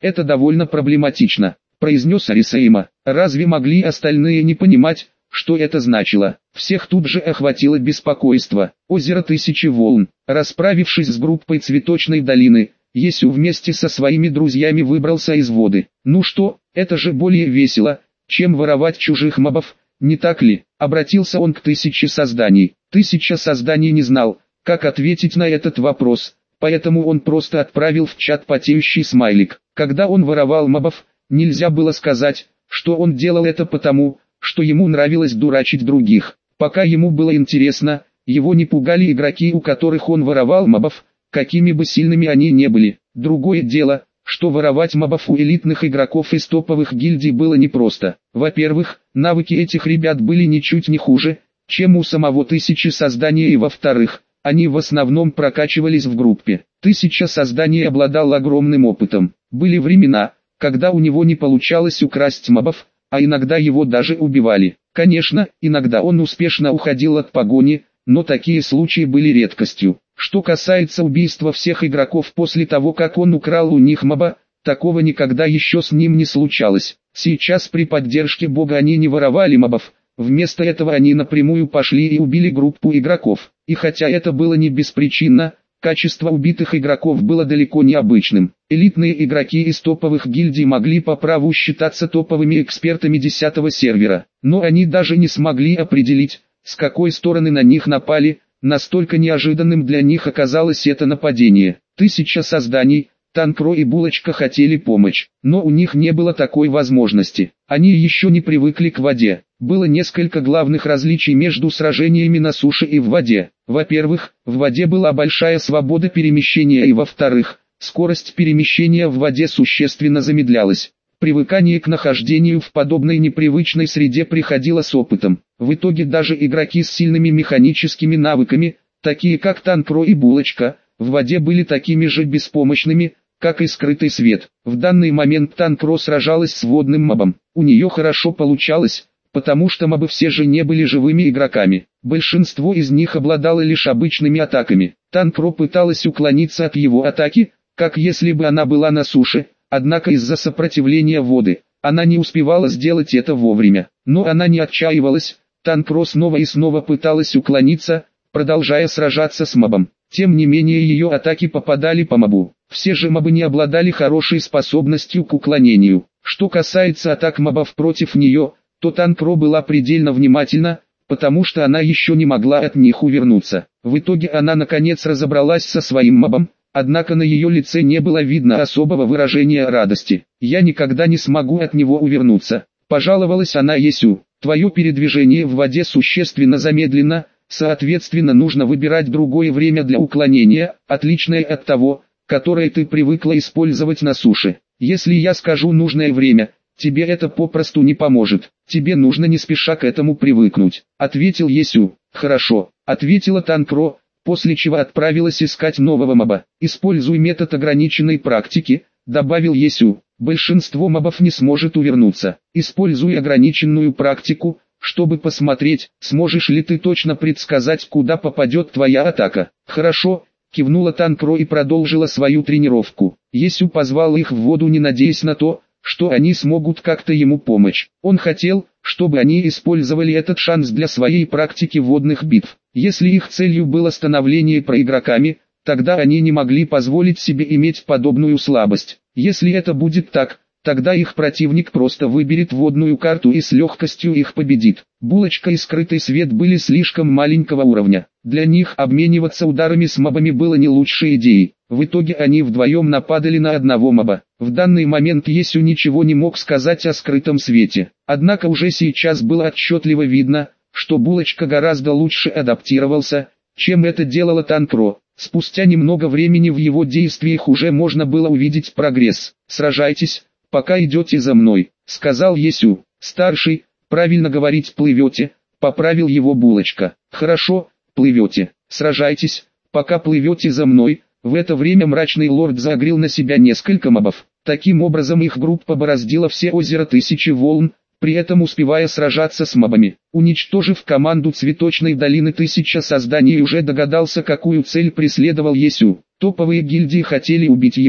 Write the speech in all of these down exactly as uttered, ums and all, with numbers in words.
Это довольно проблематично, произнес Арисаима. Разве могли остальные не понимать, что это значило? Всех тут же охватило беспокойство. Озеро Тысячи Волн. Расправившись с группой Цветочной долины, Есю вместе со своими друзьями выбрался из воды. Ну что, это же более весело, чем воровать чужих мобов, не так ли? Обратился он к Тысяче Созданий. Тысяча Созданий не знал, как ответить на этот вопрос, поэтому он просто отправил в чат потеющий смайлик. Когда он воровал мобов, нельзя было сказать, что он делал это потому, что ему нравилось дурачить других. Пока ему было интересно, его не пугали игроки, у которых он воровал мобов, какими бы сильными они не были. Другое дело, что воровать мобов у элитных игроков из топовых гильдий было непросто. Во-первых, навыки этих ребят были ничуть не хуже, чем у самого Тысячи Созданий, и во-вторых, они в основном прокачивались в группе. Тысяча Созданий обладал огромным опытом. Были времена, когда у него не получалось украсть мобов, а иногда его даже убивали. Конечно, иногда он успешно уходил от погони, но такие случаи были редкостью. Что касается убийства всех игроков после того, как он украл у них моба, такого никогда еще с ним не случалось. Сейчас при поддержке бога они не воровали мобов, вместо этого они напрямую пошли и убили группу игроков. И хотя это было не беспричинно, качество убитых игроков было далеко не обычным. Элитные игроки из топовых гильдий могли по праву считаться топовыми экспертами десятого сервера, но они даже не смогли определить, с какой стороны на них напали. Настолько неожиданным для них оказалось это нападение. Тысяча Созданий, Танкро и Булочка хотели помочь, но у них не было такой возможности. Они еще не привыкли к воде. Было несколько главных различий между сражениями на суше и в воде. Во-первых, в воде была большая свобода перемещения, и во-вторых, скорость перемещения в воде существенно замедлялась. Привыкание к нахождению в подобной непривычной среде приходило с опытом. В итоге даже игроки с сильными механическими навыками, такие как Танкро и Булочка, в воде были такими же беспомощными, как и скрытый свет. В данный момент Танкро сражалась с водным мобом. У нее хорошо получалось, потому что мобы все же не были живыми игроками. Большинство из них обладало лишь обычными атаками. Танкро пыталась уклониться от его атаки, как если бы она была на суше. Однако из-за сопротивления воды, она не успевала сделать это вовремя. Но она не отчаивалась, Танкро снова и снова пыталась уклониться, продолжая сражаться с мобом. Тем не менее ее атаки попадали по мобу. Все же мобы не обладали хорошей способностью к уклонению. Что касается атак мобов против нее, то Танкро была предельно внимательна, потому что она еще не могла от них увернуться. В итоге она наконец разобралась со своим мобом. Однако на ее лице не было видно особого выражения радости. «Я никогда не смогу от него увернуться», — пожаловалась она Есю. «Твое передвижение в воде существенно замедлено, соответственно нужно выбирать другое время для уклонения, отличное от того, которое ты привыкла использовать на суше. Если я скажу нужное время, тебе это попросту не поможет. Тебе нужно не спеша к этому привыкнуть», — ответил Есю. «Хорошо», — ответила Танкро, после чего отправилась искать нового моба. «Используй метод ограниченной практики», — добавил Есю. «Большинство мобов не сможет увернуться. Используй ограниченную практику, чтобы посмотреть, сможешь ли ты точно предсказать, куда попадет твоя атака». «Хорошо», — кивнула Танкро и продолжила свою тренировку. Есю позвал их в воду, не надеясь на то, что они смогут как-то ему помочь. Он хотел, чтобы они использовали этот шанс для своей практики водных битв. Если их целью было становление проигроками, тогда они не могли позволить себе иметь подобную слабость. Если это будет так, тогда их противник просто выберет водную карту и с легкостью их победит. Булочка и скрытый свет были слишком маленького уровня. Для них обмениваться ударами с мобами было не лучшей идеей. В итоге они вдвоем нападали на одного моба. В данный момент Есю ничего не мог сказать о скрытом свете. Однако уже сейчас было отчетливо видно, что Булочка гораздо лучше адаптировался, чем это делала Танкро. Спустя немного времени в его действиях уже можно было увидеть прогресс. «Сражайтесь, пока идете за мной», — сказал Есю. «Старший, правильно говорить плывете», — поправил его Булочка. «Хорошо, плывете. Сражайтесь, пока плывете за мной». В это время мрачный лорд загрел на себя несколько мобов. Таким образом их группа бороздила все озеро Тысячи Волн, при этом успевая сражаться с мобами. Уничтожив команду Цветочной долины, Тысяча Созданий уже догадался, какую цель преследовал Есю. Топовые гильдии хотели убить его.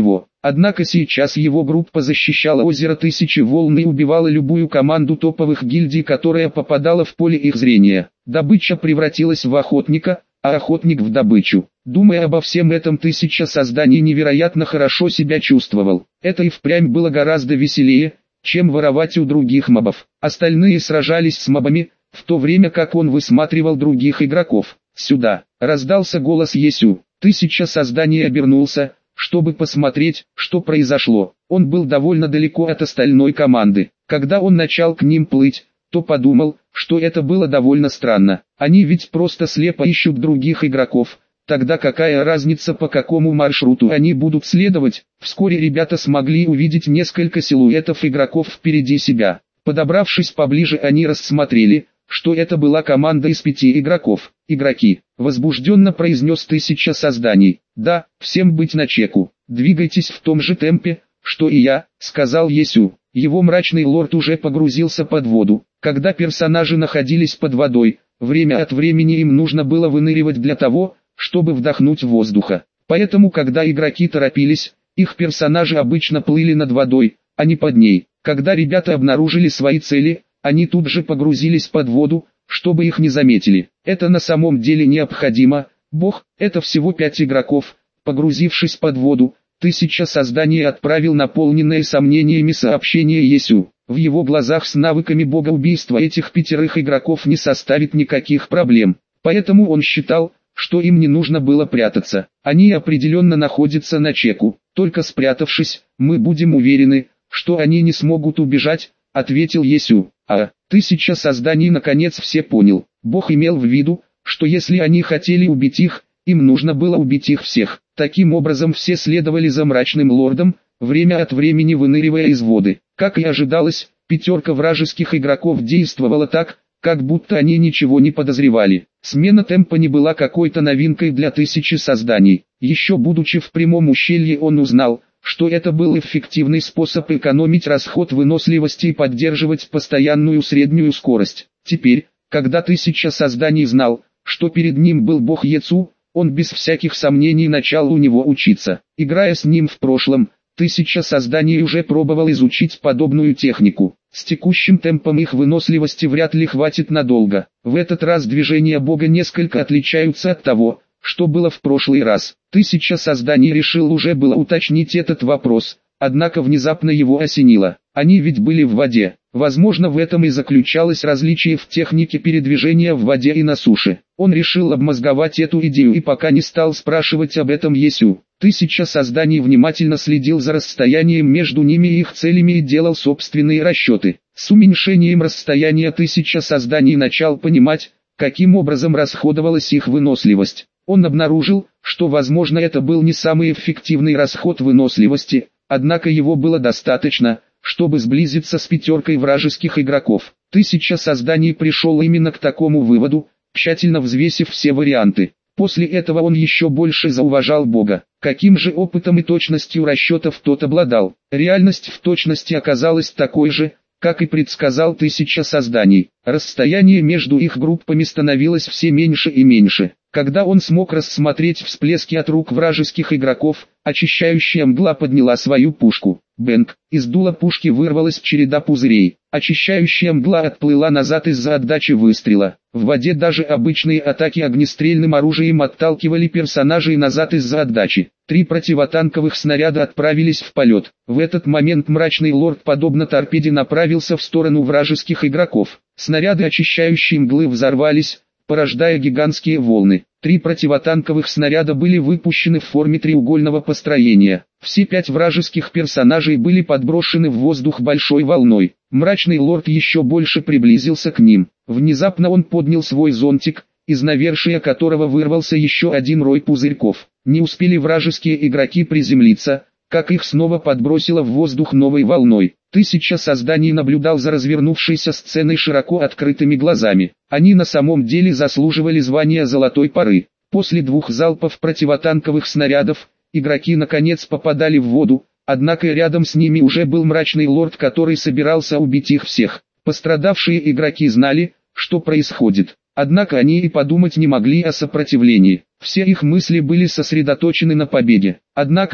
Однако сейчас его группа защищала озеро Тысячи Волн и убивала любую команду топовых гильдий, которая попадала в поле их зрения. Добыча превратилась в охотника, а охотник в добычу. Думая обо всем этом, Тысяча Созданий невероятно хорошо себя чувствовал. Это и впрямь было гораздо веселее, чем воровать у других мобов. Остальные сражались с мобами, в то время как он высматривал других игроков. «Сюда!» — раздался голос Есю. Тысяча Созданий обернулся, чтобы посмотреть, что произошло. Он был довольно далеко от остальной команды. Когда он начал к ним плыть, то подумал, что это было довольно странно. Они ведь просто слепо ищут других игроков. Тогда какая разница, по какому маршруту они будут следовать? Вскоре ребята смогли увидеть несколько силуэтов игроков впереди себя. Подобравшись поближе, они рассмотрели, что это была команда из пяти игроков. «Игроки», — возбужденно произнес Тысяча Созданий. «Да, всем быть начеку. Двигайтесь в том же темпе, что и я», — сказал Есю. Его мрачный лорд уже погрузился под воду. Когда персонажи находились под водой, время от времени им нужно было выныривать для того, чтобы вдохнуть воздуха. Поэтому, когда игроки торопились, их персонажи обычно плыли над водой, а не под ней. Когда ребята обнаружили свои цели, они тут же погрузились под воду, чтобы их не заметили. Это на самом деле необходимо. Бог, это всего пять игроков. Погрузившись под воду, Тысяча Созданий отправил наполненное сомнениями сообщение Есю. В его глазах с навыками бога убийства этих пятерых игроков не составит никаких проблем. Поэтому он считал, что им не нужно было прятаться. Они определенно находятся на чеку. Только спрятавшись, мы будем уверены, что они не смогут убежать, ответил Есю. А, Тысяча Созданий наконец все понял. Бог имел в виду, что если они хотели убить их, им нужно было убить их всех. Таким образом все следовали за мрачным лордом, время от времени выныривая из воды. Как и ожидалось, пятерка вражеских игроков действовала так, как будто они ничего не подозревали. Смена темпа не была какой-то новинкой для Тысячи Созданий. Еще будучи в прямом ущелье, он узнал, что это был эффективный способ экономить расход выносливости и поддерживать постоянную среднюю скорость. Теперь, когда Тысяча Созданий знал, что перед ним был бог Ецу, он без всяких сомнений начал у него учиться. Играя с ним в прошлом, Тысяча Созданий уже пробовал изучить подобную технику. С текущим темпом их выносливости вряд ли хватит надолго. В этот раз движения бога несколько отличаются от того, что было в прошлый раз. Тысяча Созданий решил уже было уточнить этот вопрос, однако внезапно его осенило. Они ведь были в воде. Возможно, в этом и заключалось различие в технике передвижения в воде и на суше. Он решил обмозговать эту идею и пока не стал спрашивать об этом Есю. Тысяча Созданий внимательно следил за расстоянием между ними и их целями и делал собственные расчеты. С уменьшением расстояния Тысяча Созданий начал понимать, каким образом расходовалась их выносливость. Он обнаружил, что возможно это был не самый эффективный расход выносливости, однако его было достаточно, чтобы сблизиться с пятеркой вражеских игроков. Тысяча Созданий пришел именно к такому выводу, тщательно взвесив все варианты. После этого он еще больше зауважал Бога. Каким же опытом и точностью расчетов тот обладал? Реальность в точности оказалась такой же, как и предсказал Тысяча Созданий. Расстояние между их группами становилось все меньше и меньше. Когда он смог рассмотреть всплески от рук вражеских игроков, очищающая мгла подняла свою пушку. Бэнк, из дула пушки вырвалась череда пузырей. Очищающая мгла отплыла назад из-за отдачи выстрела. В воде даже обычные атаки огнестрельным оружием отталкивали персонажей назад из-за отдачи. Три противотанковых снаряда отправились в полет. В этот момент мрачный лорд подобно торпеде направился в сторону вражеских игроков. Снаряды очищающей мглы взорвались, порождая гигантские волны. Три противотанковых снаряда были выпущены в форме треугольного построения. Все пять вражеских персонажей были подброшены в воздух большой волной. Мрачный лорд еще больше приблизился к ним. Внезапно он поднял свой зонтик, из навершия которого вырвался еще один рой пузырьков. Не успели вражеские игроки приземлиться, как их снова подбросило в воздух новой волной. Тысяча Созданий наблюдал за развернувшейся сценой широко открытыми глазами. Они на самом деле заслуживали звания Золотой Поры. После двух залпов противотанковых снарядов, игроки наконец попадали в воду, однако рядом с ними уже был мрачный лорд, который собирался убить их всех. Пострадавшие игроки знали, что происходит. Однако они и подумать не могли о сопротивлении. Все их мысли были сосредоточены на победе. Однако,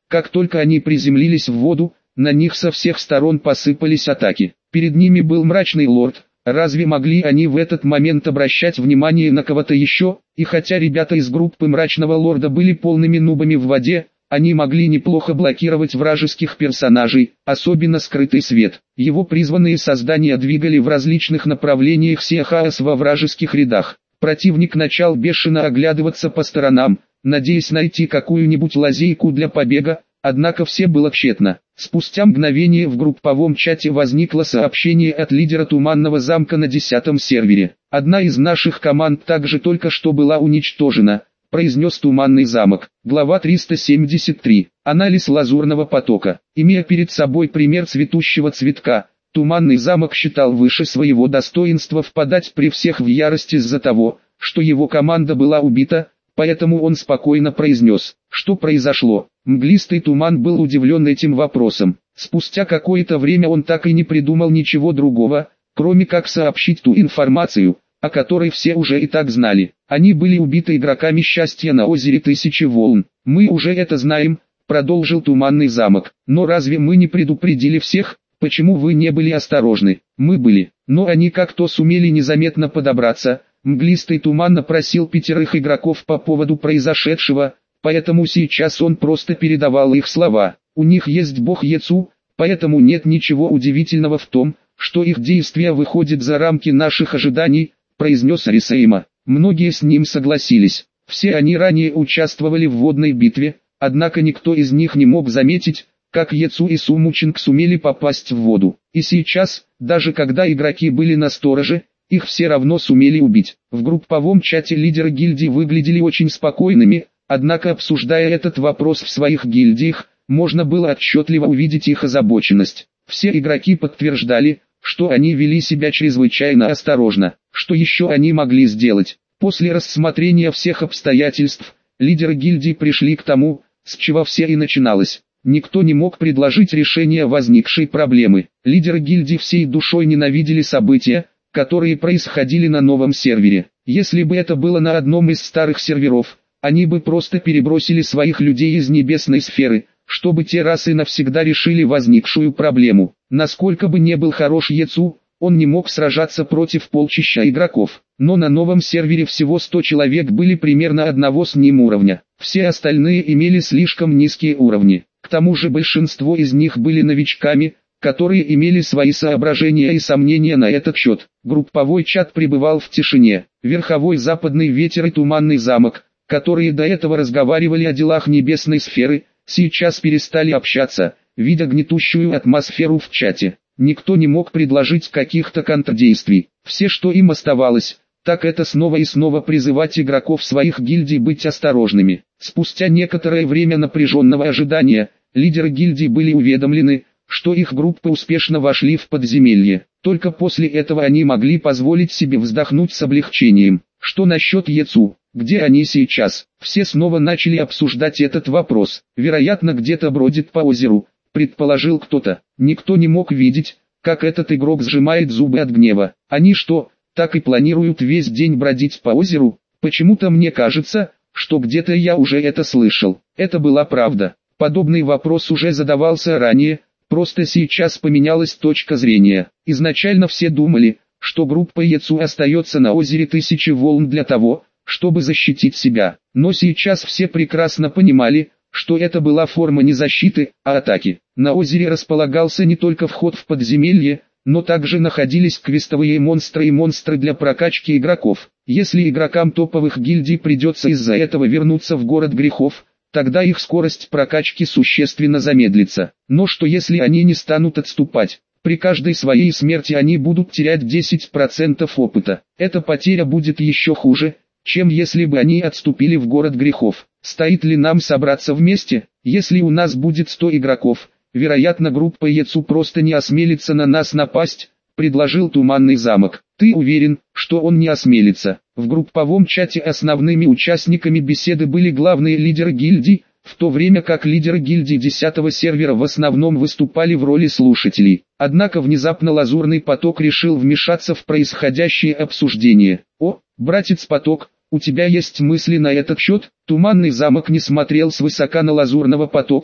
Как только они приземлились в воду, на них со всех сторон посыпались атаки. Перед ними был мрачный лорд. Разве могли они в этот момент обращать внимание на кого-то еще? И хотя ребята из группы мрачного лорда были полными нубами в воде, они могли неплохо блокировать вражеских персонажей, особенно скрытый свет. Его призванные создания двигали в различных направлениях, сея хаос во вражеских рядах. Противник начал бешено оглядываться по сторонам, надеясь найти какую-нибудь лазейку для побега, однако все было тщетно. Спустя мгновение в групповом чате возникло сообщение от лидера Туманного замка на десятом сервере. «Одна из наших команд также только что была уничтожена», — произнес Туманный замок. Глава триста семьдесят три. Анализ лазурного потока. Имея перед собой пример цветущего цветка, Туманный замок считал выше своего достоинства впадать при всех в ярость из-за того, что его команда была убита, поэтому он спокойно произнес, что произошло. Мглистый туман был удивлен этим вопросом. Спустя какое-то время он так и не придумал ничего другого, кроме как сообщить ту информацию, о которой все уже и так знали. Они были убиты игроками счастья на озере Тысячи Волн. «Мы уже это знаем», — продолжил Туманный замок. «Но разве мы не предупредили всех? Почему вы не были осторожны?» «Мы были, но они как-то сумели незаметно подобраться». Мглистый туман опросил пятерых игроков по поводу произошедшего, поэтому сейчас он просто передавал их слова. У них есть бог Ецу, поэтому нет ничего удивительного в том, что их действия выходят за рамки наших ожиданий, произнес Арисейма. Многие с ним согласились. Все они ранее участвовали в водной битве, однако никто из них не мог заметить, как Ецу и Сумучинг сумели попасть в воду. И сейчас, даже когда игроки были на стороже, их все равно сумели убить. В групповом чате лидеры гильдий выглядели очень спокойными, однако обсуждая этот вопрос в своих гильдиях, можно было отчетливо увидеть их озабоченность. Все игроки подтверждали, что они вели себя чрезвычайно осторожно. Что еще они могли сделать? После рассмотрения всех обстоятельств, лидеры гильдий пришли к тому, с чего все и начиналось. Никто не мог предложить решение возникшей проблемы. Лидеры гильдий всей душой ненавидели события, которые происходили на новом сервере. Если бы это было на одном из старых серверов, они бы просто перебросили своих людей из небесной сферы, чтобы те раз и навсегда решили возникшую проблему. Насколько бы не был хорош Ецу, он не мог сражаться против полчища игроков. Но на новом сервере всего сто человек были примерно одного с ним уровня. Все остальные имели слишком низкие уровни. К тому же большинство из них были новичками, которые имели свои соображения и сомнения на этот счет. Групповой чат пребывал в тишине. Верховой западный ветер и Туманный замок, которые до этого разговаривали о делах небесной сферы, сейчас перестали общаться, видя гнетущую атмосферу в чате. Никто не мог предложить каких-то контрдействий. Все, что им оставалось, так это снова и снова призывать игроков своих гильдий быть осторожными. Спустя некоторое время напряженного ожидания, лидеры гильдий были уведомлены, что их группы успешно вошли в подземелье. Только после этого они могли позволить себе вздохнуть с облегчением. Что насчет Ецу? Где они сейчас? Все снова начали обсуждать этот вопрос. Вероятно, где-то бродит по озеру, предположил кто-то. Никто не мог видеть, как этот игрок сжимает зубы от гнева. Они что, так и планируют весь день бродить по озеру? Почему-то мне кажется, что где-то я уже это слышал. Это была правда. Подобный вопрос уже задавался ранее. Просто сейчас поменялась точка зрения. Изначально все думали, что группа Ецу остается на озере Тысячи Волн для того, чтобы защитить себя. Но сейчас все прекрасно понимали, что это была форма не защиты, а атаки. На озере располагался не только вход в подземелье, но также находились квестовые монстры и монстры для прокачки игроков. Если игрокам топовых гильдий придется из-за этого вернуться в город грехов, тогда их скорость прокачки существенно замедлится. Но что если они не станут отступать? При каждой своей смерти они будут терять десять процентов опыта. Эта потеря будет еще хуже, чем если бы они отступили в город грехов. Стоит ли нам собраться вместе? Если у нас будет сто игроков, вероятно группа Ецу просто не осмелится на нас напасть, предложил Туманный замок. Ты уверен, что он не осмелится? В групповом чате основными участниками беседы были главные лидеры гильдий, в то время как лидеры гильдий десятого сервера в основном выступали в роли слушателей. Однако внезапно Лазурный поток решил вмешаться в происходящее обсуждение. «О, братец Поток, у тебя есть мысли на этот счет?» Туманный замок не смотрел свысока на Лазурного потока,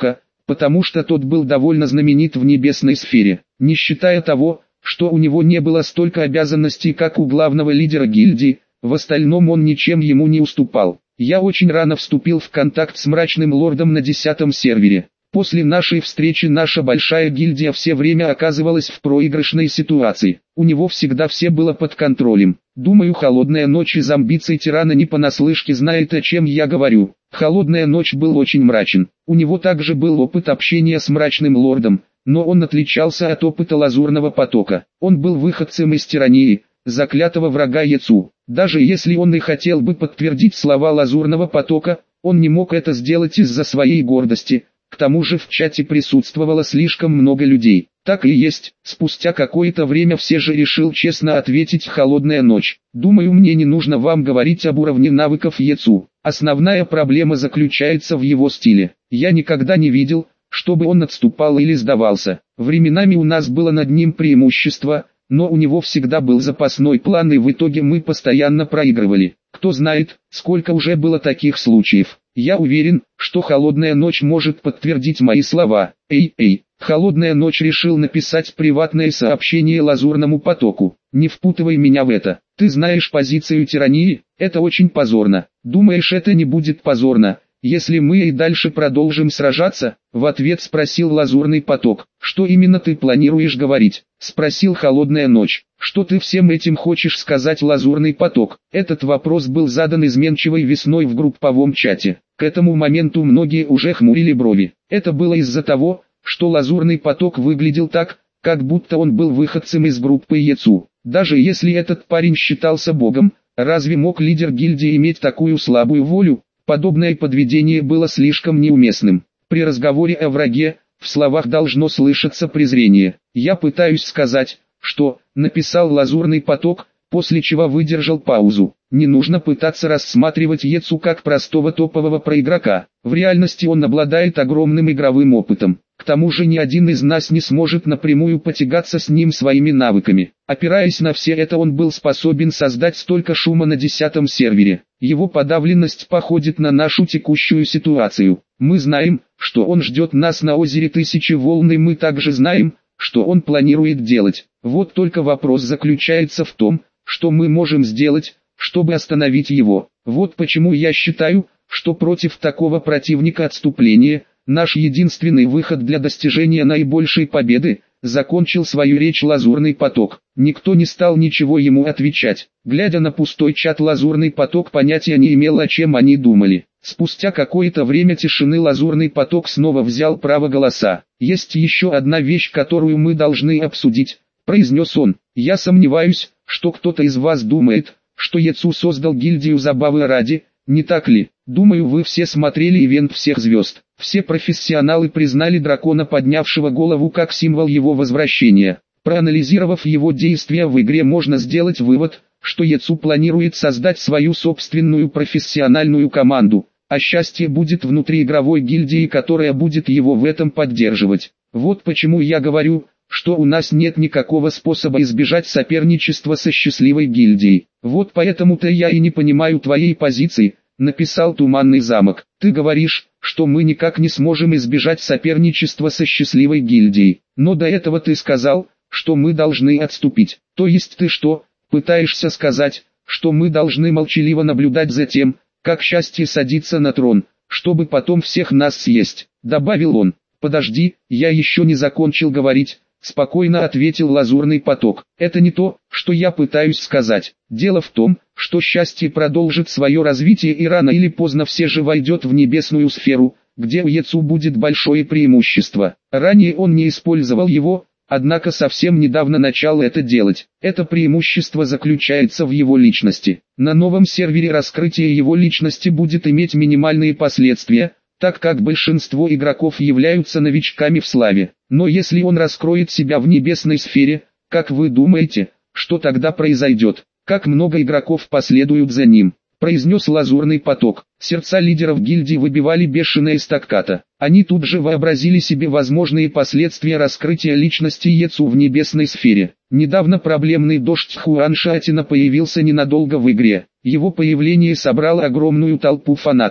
потому что тот был довольно знаменит в небесной сфере, не считая того, что у него не было столько обязанностей, как у главного лидера гильдии, в остальном он ничем ему не уступал. Я очень рано вступил в контакт с мрачным лордом на десятом сервере. После нашей встречи наша большая гильдия все время оказывалась в проигрышной ситуации. У него всегда все было под контролем. Думаю, Холодная Ночь из амбиций тирана не понаслышке знает, о чем я говорю. Холодная Ночь был очень мрачен. У него также был опыт общения с мрачным лордом, но он отличался от опыта Лазурного Потока. Он был выходцем из тирании, заклятого врага Яцу. Даже если он и хотел бы подтвердить слова Лазурного Потока, он не мог это сделать из-за своей гордости. К тому же в чате присутствовало слишком много людей. Так и есть, спустя какое-то время все же решил честно ответить «Холодная Ночь». Думаю, мне не нужно вам говорить об уровне навыков Яцу. Основная проблема заключается в его стиле. Я никогда не видел, чтобы он отступал или сдавался. Временами у нас было над ним преимущество, но у него всегда был запасной план, и в итоге мы постоянно проигрывали. Кто знает, сколько уже было таких случаев. Я уверен, что Холодная Ночь может подтвердить мои слова. Эй, эй, Холодная Ночь решил написать приватное сообщение Лазурному Потоку. Не впутывай меня в это. Ты знаешь позицию тирании? Это очень позорно. Думаешь, это не будет позорно, если мы и дальше продолжим сражаться? В ответ спросил Лазурный Поток. Что именно ты планируешь говорить? Спросил Холодная Ночь. Что ты всем этим хочешь сказать, Лазурный Поток? Этот вопрос был задан изменчивой весной в групповом чате. К этому моменту многие уже хмурили брови. Это было из-за того, что Лазурный Поток выглядел так, как будто он был выходцем из группы Яцу. Даже если этот парень считался богом, разве мог лидер гильдии иметь такую слабую волю? Подобное подведение было слишком неуместным. При разговоре о враге, в словах должно слышаться презрение. Я пытаюсь сказать, что, написал Лазурный Поток, после чего выдержал паузу. Не нужно пытаться рассматривать Яцу как простого топового проигрока. В реальности он обладает огромным игровым опытом. К тому же ни один из нас не сможет напрямую потягаться с ним своими навыками. Опираясь на все это, он был способен создать столько шума на десятом сервере. Его подавленность походит на нашу текущую ситуацию. Мы знаем, что он ждет нас на озере Тысячи Волн, и мы также знаем, что он планирует делать. Вот только вопрос заключается в том, что мы можем сделать, чтобы остановить его. Вот почему я считаю, что против такого противника отступление – наш единственный выход для достижения наибольшей победы. Закончил свою речь Лазурный Поток. Никто не стал ничего ему отвечать. Глядя на пустой чат, Лазурный Поток понятия не имел, о чем они думали. Спустя какое-то время тишины Лазурный Поток снова взял право голоса. «Есть еще одна вещь, которую мы должны обсудить», — произнес он. «Я сомневаюсь, что кто-то из вас думает, что Яцу создал гильдию забавы ради, не так ли? Думаю, вы все смотрели ивент всех звезд. Все профессионалы признали дракона, поднявшего голову, как символ его возвращения. Проанализировав его действия в игре, можно сделать вывод, что Яцу планирует создать свою собственную профессиональную команду, а счастье будет внутри игровой гильдии, которая будет его в этом поддерживать. Вот почему я говорю, что у нас нет никакого способа избежать соперничества со счастливой гильдией. Вот поэтому-то я и не понимаю твоей позиции», — написал Туманный Замок. «Ты говоришь, что мы никак не сможем избежать соперничества со счастливой гильдией. Но до этого ты сказал, что мы должны отступить. То есть ты что, пытаешься сказать, что мы должны молчаливо наблюдать за тем, как счастье садится на трон, чтобы потом всех нас съесть?» — добавил он. «Подожди, я еще не закончил говорить», — спокойно ответил Лазурный Поток. «Это не то, что я пытаюсь сказать. Дело в том, что счастье продолжит свое развитие, и рано или поздно все же войдет в небесную сферу, где у Яцу будет большое преимущество. Ранее он не использовал его, однако совсем недавно начал это делать. Это преимущество заключается в его личности. На новом сервере раскрытие его личности будет иметь минимальные последствия, так как большинство игроков являются новичками в славе. Но если он раскроет себя в небесной сфере, как вы думаете, что тогда произойдет? Как много игроков последуют за ним?» — произнес Лазурный Поток. Сердца лидеров гильдии выбивали бешеная стакката. Они тут же вообразили себе возможные последствия раскрытия личности Яцу в небесной сфере. Недавно проблемный дождь Хуаншатина появился ненадолго в игре. Его появление собрало огромную толпу фанатов.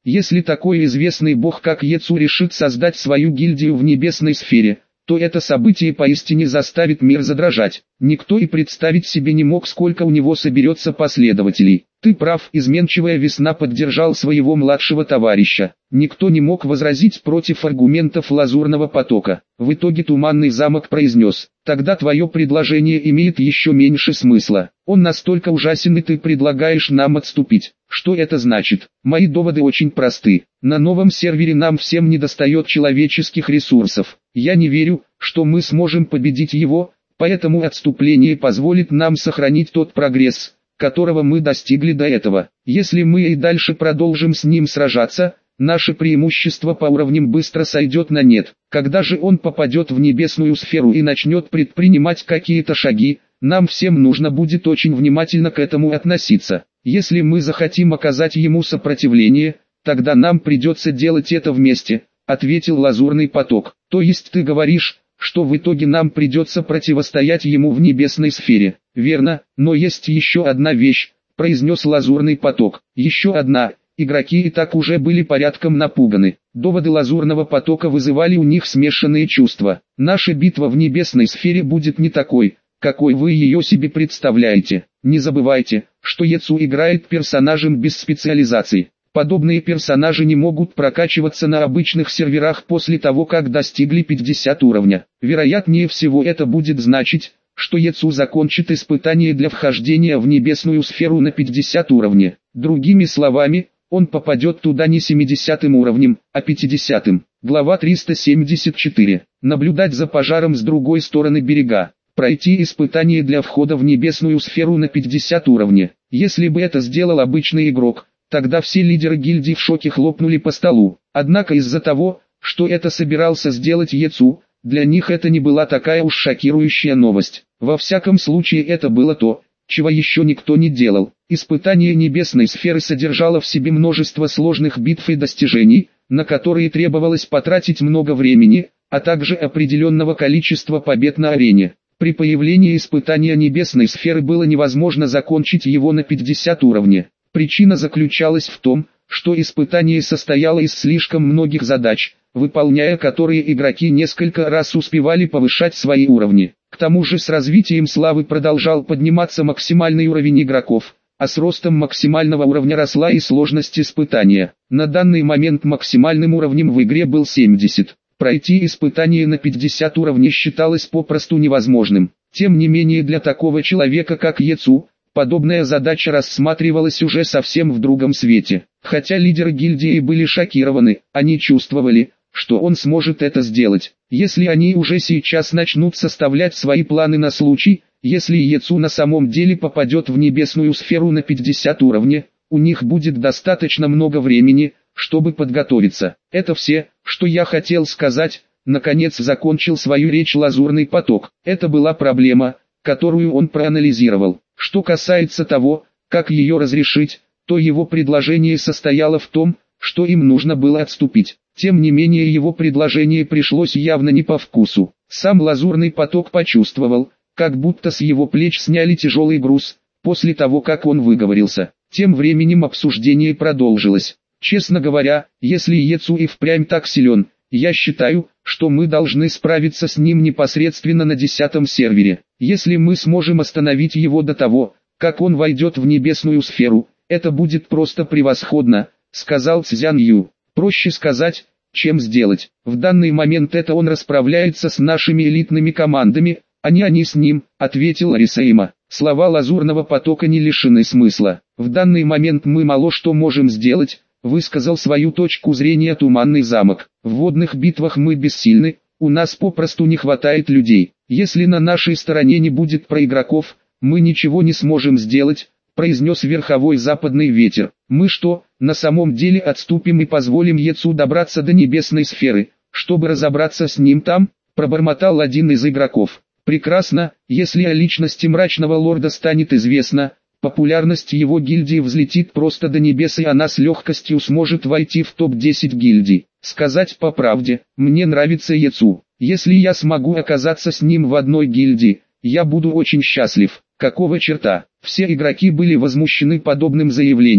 Если такой известный бог как Ецу решит создать свою гильдию в небесной сфере, то это событие поистине заставит мир задрожать. Никто и представить себе не мог, сколько у него соберется последователей. Ты прав, изменчивая весна поддержал своего младшего товарища. Никто не мог возразить против аргументов лазурного потока. В итоге туманный замок произнес: тогда твое предложение имеет еще меньше смысла. Он настолько ужасен, и ты предлагаешь нам отступить. Что это значит? Мои доводы очень просты. На новом сервере нам всем недостает человеческих ресурсов. Я не верю, что мы сможем победить его, поэтому отступление позволит нам сохранить тот прогресс, которого мы достигли до этого. Если мы и дальше продолжим с ним сражаться, наше преимущество по уровням быстро сойдет на нет. Когда же он попадет в небесную сферу и начнет предпринимать какие-то шаги, нам всем нужно будет очень внимательно к этому относиться. Если мы захотим оказать ему сопротивление, тогда нам придется делать это вместе, ответил лазурный поток. То есть ты говоришь, что в итоге нам придется противостоять ему в небесной сфере? Верно, но есть еще одна вещь, произнес лазурный поток. Еще одна. Игроки и так уже были порядком напуганы. Доводы лазурного потока вызывали у них смешанные чувства. Наша битва в небесной сфере будет не такой, какой вы ее себе представляете. Не забывайте, что Ецу играет персонажем без специализаций. Подобные персонажи не могут прокачиваться на обычных серверах после того, как достигли пятидесятого уровня. Вероятнее всего это будет значить, что Ецу закончит испытание для вхождения в небесную сферу на пятидесятом уровне. Другими словами, он попадет туда не семидесятым уровнем, а пятидесятым. Глава триста семьдесят четыре. Наблюдать за пожаром с другой стороны берега. Пройти испытание для входа в небесную сферу на пятидесятом уровне. Если бы это сделал обычный игрок, тогда все лидеры гильдии в шоке хлопнули по столу. Однако из-за того, что это собирался сделать Ецу, для них это не была такая уж шокирующая новость. Во всяком случае, это было то, чего еще никто не делал. Испытание небесной сферы содержало в себе множество сложных битв и достижений, на которые требовалось потратить много времени, а также определенного количества побед на арене. При появлении испытания небесной сферы было невозможно закончить его на пятидесятом уровне. Причина заключалась в том, что испытание состояло из слишком многих задач, выполняя которые игроки несколько раз успевали повышать свои уровни. К тому же с развитием славы продолжал подниматься максимальный уровень игроков, а с ростом максимального уровня росла и сложность испытания. На данный момент максимальным уровнем в игре был семьдесят. Пройти испытание на пятидесятом уровне считалось попросту невозможным. Тем не менее, для такого человека как Ецу, подобная задача рассматривалась уже совсем в другом свете. Хотя лидеры гильдии были шокированы, они чувствовали, что он сможет это сделать. Если они уже сейчас начнут составлять свои планы на случай, если Ецу на самом деле попадет в небесную сферу на пятидесятом уровне, у них будет достаточно много времени, чтобы подготовиться. Это все, что я хотел сказать. Наконец закончил свою речь лазурный поток. Это была проблема, которую он проанализировал. Что касается того, как ее разрешить, то его предложение состояло в том, что им нужно было отступить. Тем не менее, его предложение пришлось явно не по вкусу. Сам лазурный поток почувствовал, как будто с его плеч сняли тяжелый груз, после того как он выговорился. Тем временем обсуждение продолжилось. Честно говоря, если Ецу и впрямь так силен, я считаю, что мы должны справиться с ним непосредственно на десятом сервере. Если мы сможем остановить его до того, как он войдет в небесную сферу, это будет просто превосходно, сказал Цзян Ю. Проще сказать, чем сделать. В данный момент это он расправляется с нашими элитными командами, а не они с ним, ответил Арисаима. Слова лазурного потока не лишены смысла. В данный момент мы мало что можем сделать, высказал свою точку зрения туманный замок. В водных битвах мы бессильны, у нас попросту не хватает людей. Если на нашей стороне не будет проигроков, мы ничего не сможем сделать, произнес верховой западный ветер. Мы что, на самом деле отступим и позволим Ецу добраться до небесной сферы, чтобы разобраться с ним там, пробормотал один из игроков. Прекрасно, если о личности мрачного лорда станет известно, популярность его гильдии взлетит просто до небес, и она с легкостью сможет войти в топ десять гильдий. Сказать по правде, мне нравится Ецу. Если я смогу оказаться с ним в одной гильдии, я буду очень счастлив. Какого черта? Все игроки были возмущены подобным заявлением.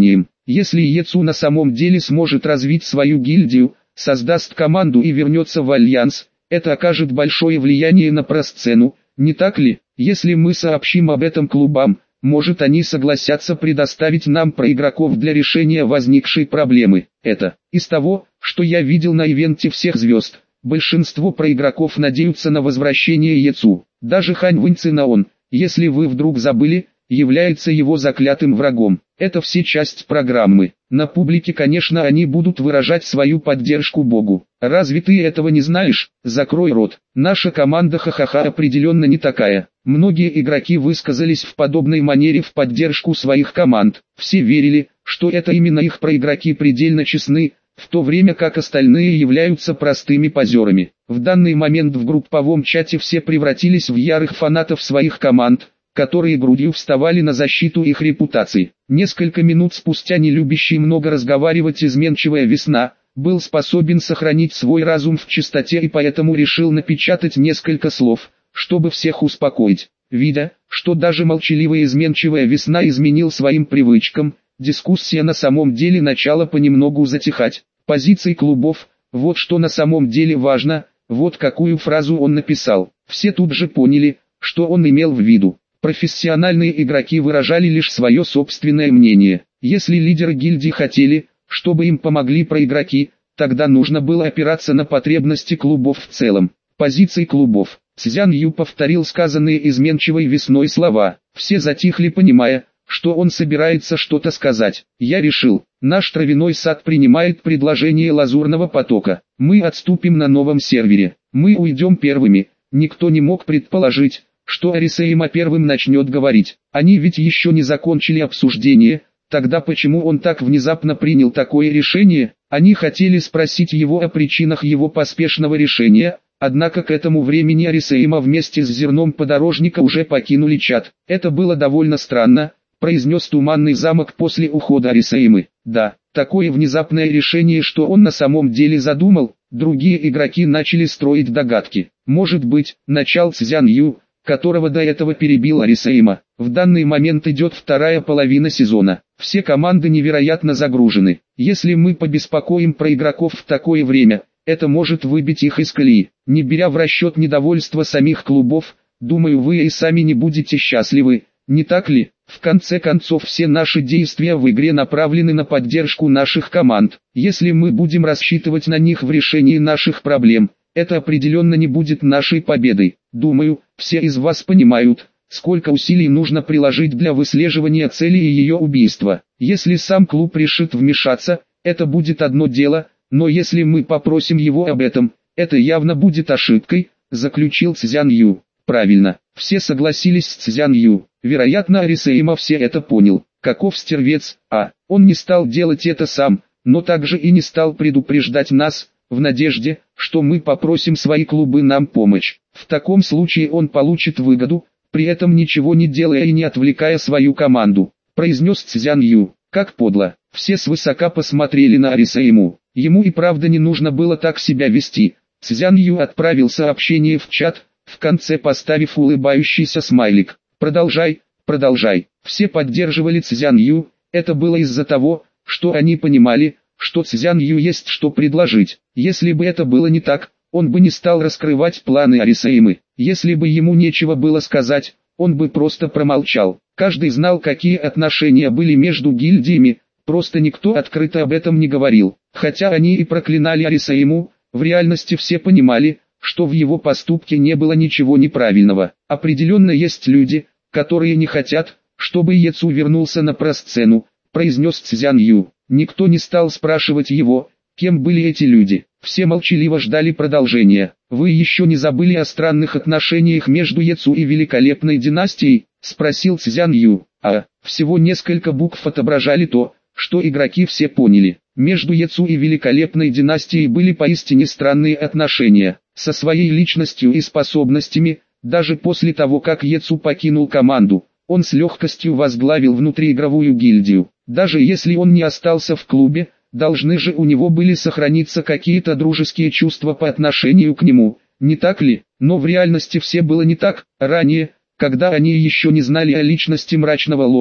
Если Яцу на самом деле сможет развить свою гильдию, создаст команду и вернется в Альянс, это окажет большое влияние на просцену, не так ли? Если мы сообщим об этом клубам, может они согласятся предоставить нам проигроков для решения возникшей проблемы. Это, из того, что я видел на ивенте всех звезд, большинство проигроков надеются на возвращение Яцу. Даже Хань Вэньцзинаон, если вы вдруг забыли, является его заклятым врагом. Это все часть программы. На публике, конечно, они будут выражать свою поддержку Богу. Разве ты этого не знаешь? Закрой рот. Наша команда ха-ха-ха определенно не такая. Многие игроки высказались в подобной манере в поддержку своих команд. Все верили, что это именно их проигроки предельно честны, в то время как остальные являются простыми позерами. В данный момент в групповом чате все превратились в ярых фанатов своих команд, которые грудью вставали на защиту их репутации. Несколько минут спустя нелюбящий много разговаривать изменчивая весна, был способен сохранить свой разум в чистоте и поэтому решил напечатать несколько слов, чтобы всех успокоить. Видя, что даже молчаливая изменчивая весна изменил своим привычкам, дискуссия на самом деле начала понемногу затихать. Позиции клубов, вот что на самом деле важно, вот какую фразу он написал. Все тут же поняли, что он имел в виду. Профессиональные игроки выражали лишь свое собственное мнение. Если лидеры гильдии хотели, чтобы им помогли проигроки, тогда нужно было опираться на потребности клубов в целом. Позиции клубов. Цзян Ю повторил сказанные изменчивой весной слова. Все затихли, понимая, что он собирается что-то сказать. Я решил, наш травяной сад принимает предложение Лазурного потока. Мы отступим на новом сервере. Мы уйдем первыми. Никто не мог предположить, что Арисейма первым начнет говорить. Они ведь еще не закончили обсуждение, тогда почему он так внезапно принял такое решение? Они хотели спросить его о причинах его поспешного решения, однако к этому времени Арисейма вместе с зерном подорожника уже покинули чат. Это было довольно странно, произнес Туманный замок после ухода Арисеймы. Да, такое внезапное решение, что он на самом деле задумал, другие игроки начали строить догадки. Может быть, начал Цзян Ю, которого до этого перебил Арисейма. В данный момент идет вторая половина сезона. Все команды невероятно загружены. Если мы побеспокоим про игроков в такое время, это может выбить их из колеи. Не беря в расчет недовольство самих клубов, думаю, вы и сами не будете счастливы, не так ли? В конце концов, все наши действия в игре направлены на поддержку наших команд. Если мы будем рассчитывать на них в решении наших проблем, это определенно не будет нашей победой. Думаю, все из вас понимают, сколько усилий нужно приложить для выслеживания цели и ее убийства. Если сам клуб решит вмешаться, это будет одно дело, но если мы попросим его об этом, это явно будет ошибкой, заключил Цзян Ю. Правильно, все согласились с Цзян Ю. Вероятно, Арисейма все это понял. Каков стервец, а, он не стал делать это сам, но также и не стал предупреждать нас, в надежде, что мы попросим свои клубы нам помочь. В таком случае он получит выгоду, при этом ничего не делая и не отвлекая свою команду, произнес Цзян Ю. Как подло. Все свысока посмотрели на Арисейму. Ему и правда не нужно было так себя вести. Цзян Ю отправил сообщение в чат, в конце поставив улыбающийся смайлик. Продолжай, продолжай. Все поддерживали Цзян Ю, это было из-за того, что они понимали, что Цзян Ю есть что предложить. Если бы это было не так, он бы не стал раскрывать планы Арисеймы. Если бы ему нечего было сказать, он бы просто промолчал. Каждый знал, какие отношения были между гильдиями, просто никто открыто об этом не говорил. Хотя они и проклинали Арисейму, в реальности все понимали, что в его поступке не было ничего неправильного. Определенно есть люди, которые не хотят, чтобы Яцу вернулся на просцену, произнес Цзян Ю. Никто не стал спрашивать его, кем были эти люди. Все молчаливо ждали продолжения. «Вы еще не забыли о странных отношениях между Яцу и Великолепной династией?» – спросил Цзян Ю. А, всего несколько букв отображали то, что игроки все поняли. Между Яцу и Великолепной династией были поистине странные отношения. Со своей личностью и способностями, даже после того как Яцу покинул команду, он с легкостью возглавил внутриигровую гильдию. Даже если он не остался в клубе, должны же у него были сохраниться какие-то дружеские чувства по отношению к нему, не так ли? Но в реальности все было не так. Ранее, когда они еще не знали о личности Мрачного Лорда,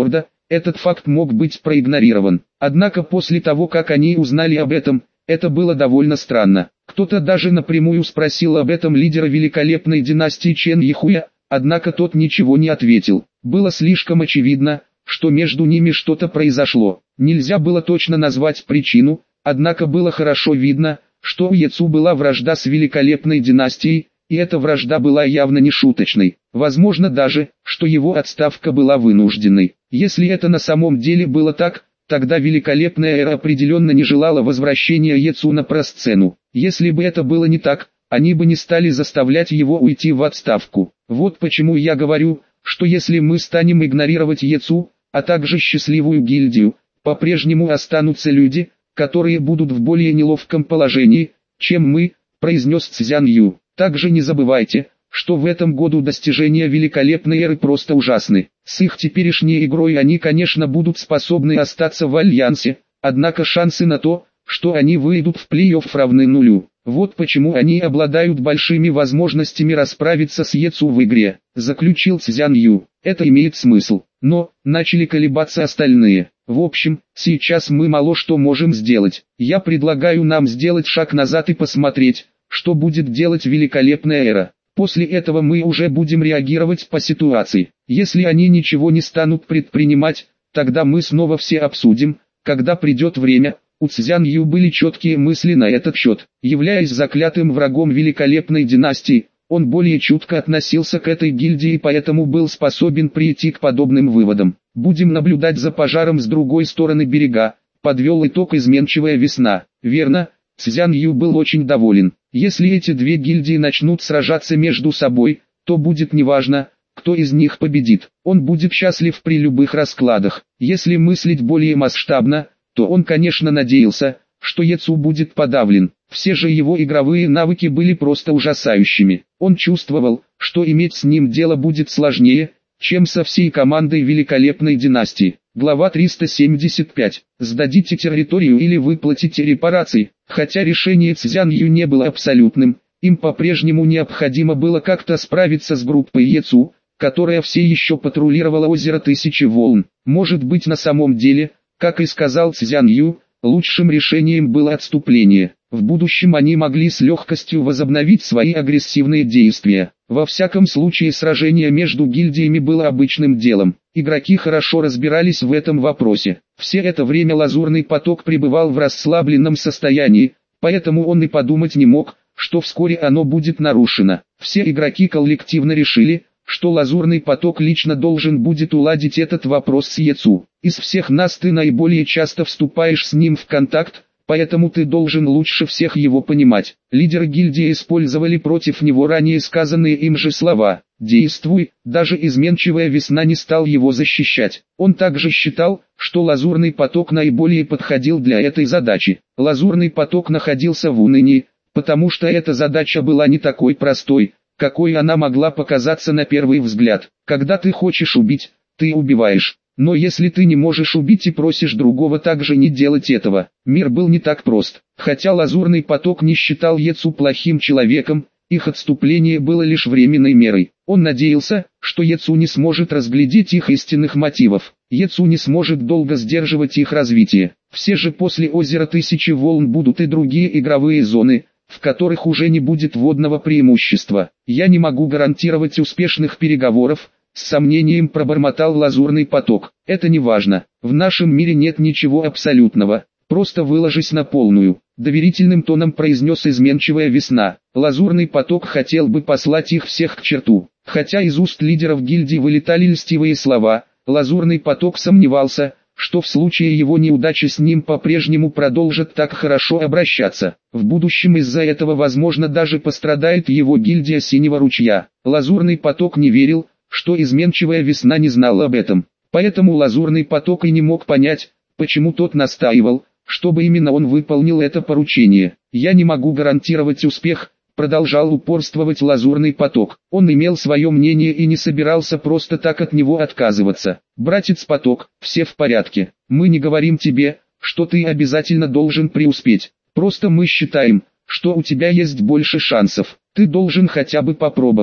этот факт мог быть проигнорирован. Однако после того, как они узнали об этом, это было довольно странно. Кто-то даже напрямую спросил об этом лидера великолепной династии Чен Йихуя, однако тот ничего не ответил. Было слишком очевидно, что между ними что-то произошло. Нельзя было точно назвать причину, однако было хорошо видно, что у Яцу была вражда с великолепной династией, и эта вражда была явно не шуточной. Возможно даже, что его отставка была вынужденной. Если это на самом деле было так, тогда великолепная эра определенно не желала возвращения Яцу на просцену. Если бы это было не так, они бы не стали заставлять его уйти в отставку. Вот почему я говорю, что если мы станем игнорировать Яцу, а также счастливую гильдию, по-прежнему останутся люди, которые будут в более неловком положении, чем мы, произнес Цзян Ю. Также не забывайте, что в этом году достижения великолепной эры просто ужасны. С их теперешней игрой они, конечно, будут способны остаться в Альянсе, однако шансы на то, что они выйдут в плей-офф равны нулю. Вот почему они обладают большими возможностями расправиться с Яцу в игре, заключил Цзян Ю. Это имеет смысл, но начали колебаться остальные. В общем, сейчас мы мало что можем сделать. Я предлагаю нам сделать шаг назад и посмотреть, что будет делать великолепная эра. После этого мы уже будем реагировать по ситуации. Если они ничего не станут предпринимать, тогда мы снова все обсудим, когда придет время. У Цзян Ю были четкие мысли на этот счет. Являясь заклятым врагом великолепной династии, он более чутко относился к этой гильдии и поэтому был способен прийти к подобным выводам. Будем наблюдать за пожаром с другой стороны берега, подвел итог изменчивая весна. Верно, Цзян Ю был очень доволен. Если эти две гильдии начнут сражаться между собой, то будет неважно, кто из них победит. Он будет счастлив при любых раскладах. Если мыслить более масштабно, то он, конечно, надеялся, что Яцу будет подавлен. Все же его игровые навыки были просто ужасающими. Он чувствовал, что иметь с ним дело будет сложнее, чем со всей командой великолепной династии. Глава триста семьдесят пять. Сдадите территорию или выплатите репарации. Хотя решение Цзян Ю не было абсолютным, им по-прежнему необходимо было как-то справиться с группой Яцу, которая все еще патрулировала озеро Тысячи Волн. Может быть, на самом деле, как и сказал Цзян Ю, лучшим решением было отступление. В будущем они могли с легкостью возобновить свои агрессивные действия. Во всяком случае, сражение между гильдиями было обычным делом. Игроки хорошо разбирались в этом вопросе. Все это время Лазурный поток пребывал в расслабленном состоянии, поэтому он и подумать не мог, что вскоре оно будет нарушено. Все игроки коллективно решили, что Лазурный поток лично должен будет уладить этот вопрос с Яцу. Из всех нас ты наиболее часто вступаешь с ним в контакт, поэтому ты должен лучше всех его понимать. Лидеры гильдии использовали против него ранее сказанные им же слова. «Действуй», даже изменчивая весна не стал его защищать. Он также считал, что Лазурный поток наиболее подходил для этой задачи. Лазурный поток находился в унынии, потому что эта задача была не такой простой, какой она могла показаться на первый взгляд. Когда ты хочешь убить, ты убиваешь. Но если ты не можешь убить и просишь другого также не делать этого, мир был не так прост. Хотя Лазурный поток не считал Яцу плохим человеком, их отступление было лишь временной мерой. Он надеялся, что Яцу не сможет разглядеть их истинных мотивов. Яцу не сможет долго сдерживать их развитие. Все же после озера Тысячи Волн будут и другие игровые зоны, в которых уже не будет водного преимущества. Я не могу гарантировать успешных переговоров, с сомнением пробормотал Лазурный поток. Это не важно. В нашем мире нет ничего абсолютного. Просто выложись на полную. Доверительным тоном произнес изменчивая весна. Лазурный поток хотел бы послать их всех к черту. Хотя из уст лидеров гильдии вылетали льстивые слова, Лазурный поток сомневался, что в случае его неудачи с ним по-прежнему продолжат так хорошо обращаться. В будущем из-за этого возможно даже пострадает его гильдия Синего Ручья. Лазурный поток не верил, что изменчивая весна не знала об этом. Поэтому Лазурный поток и не мог понять, почему тот настаивал, чтобы именно он выполнил это поручение. «Я не могу гарантировать успех», продолжал упорствовать Лазурный поток. Он имел свое мнение и не собирался просто так от него отказываться. «Братец поток, все в порядке. Мы не говорим тебе, что ты обязательно должен преуспеть. Просто мы считаем, что у тебя есть больше шансов. Ты должен хотя бы попробовать.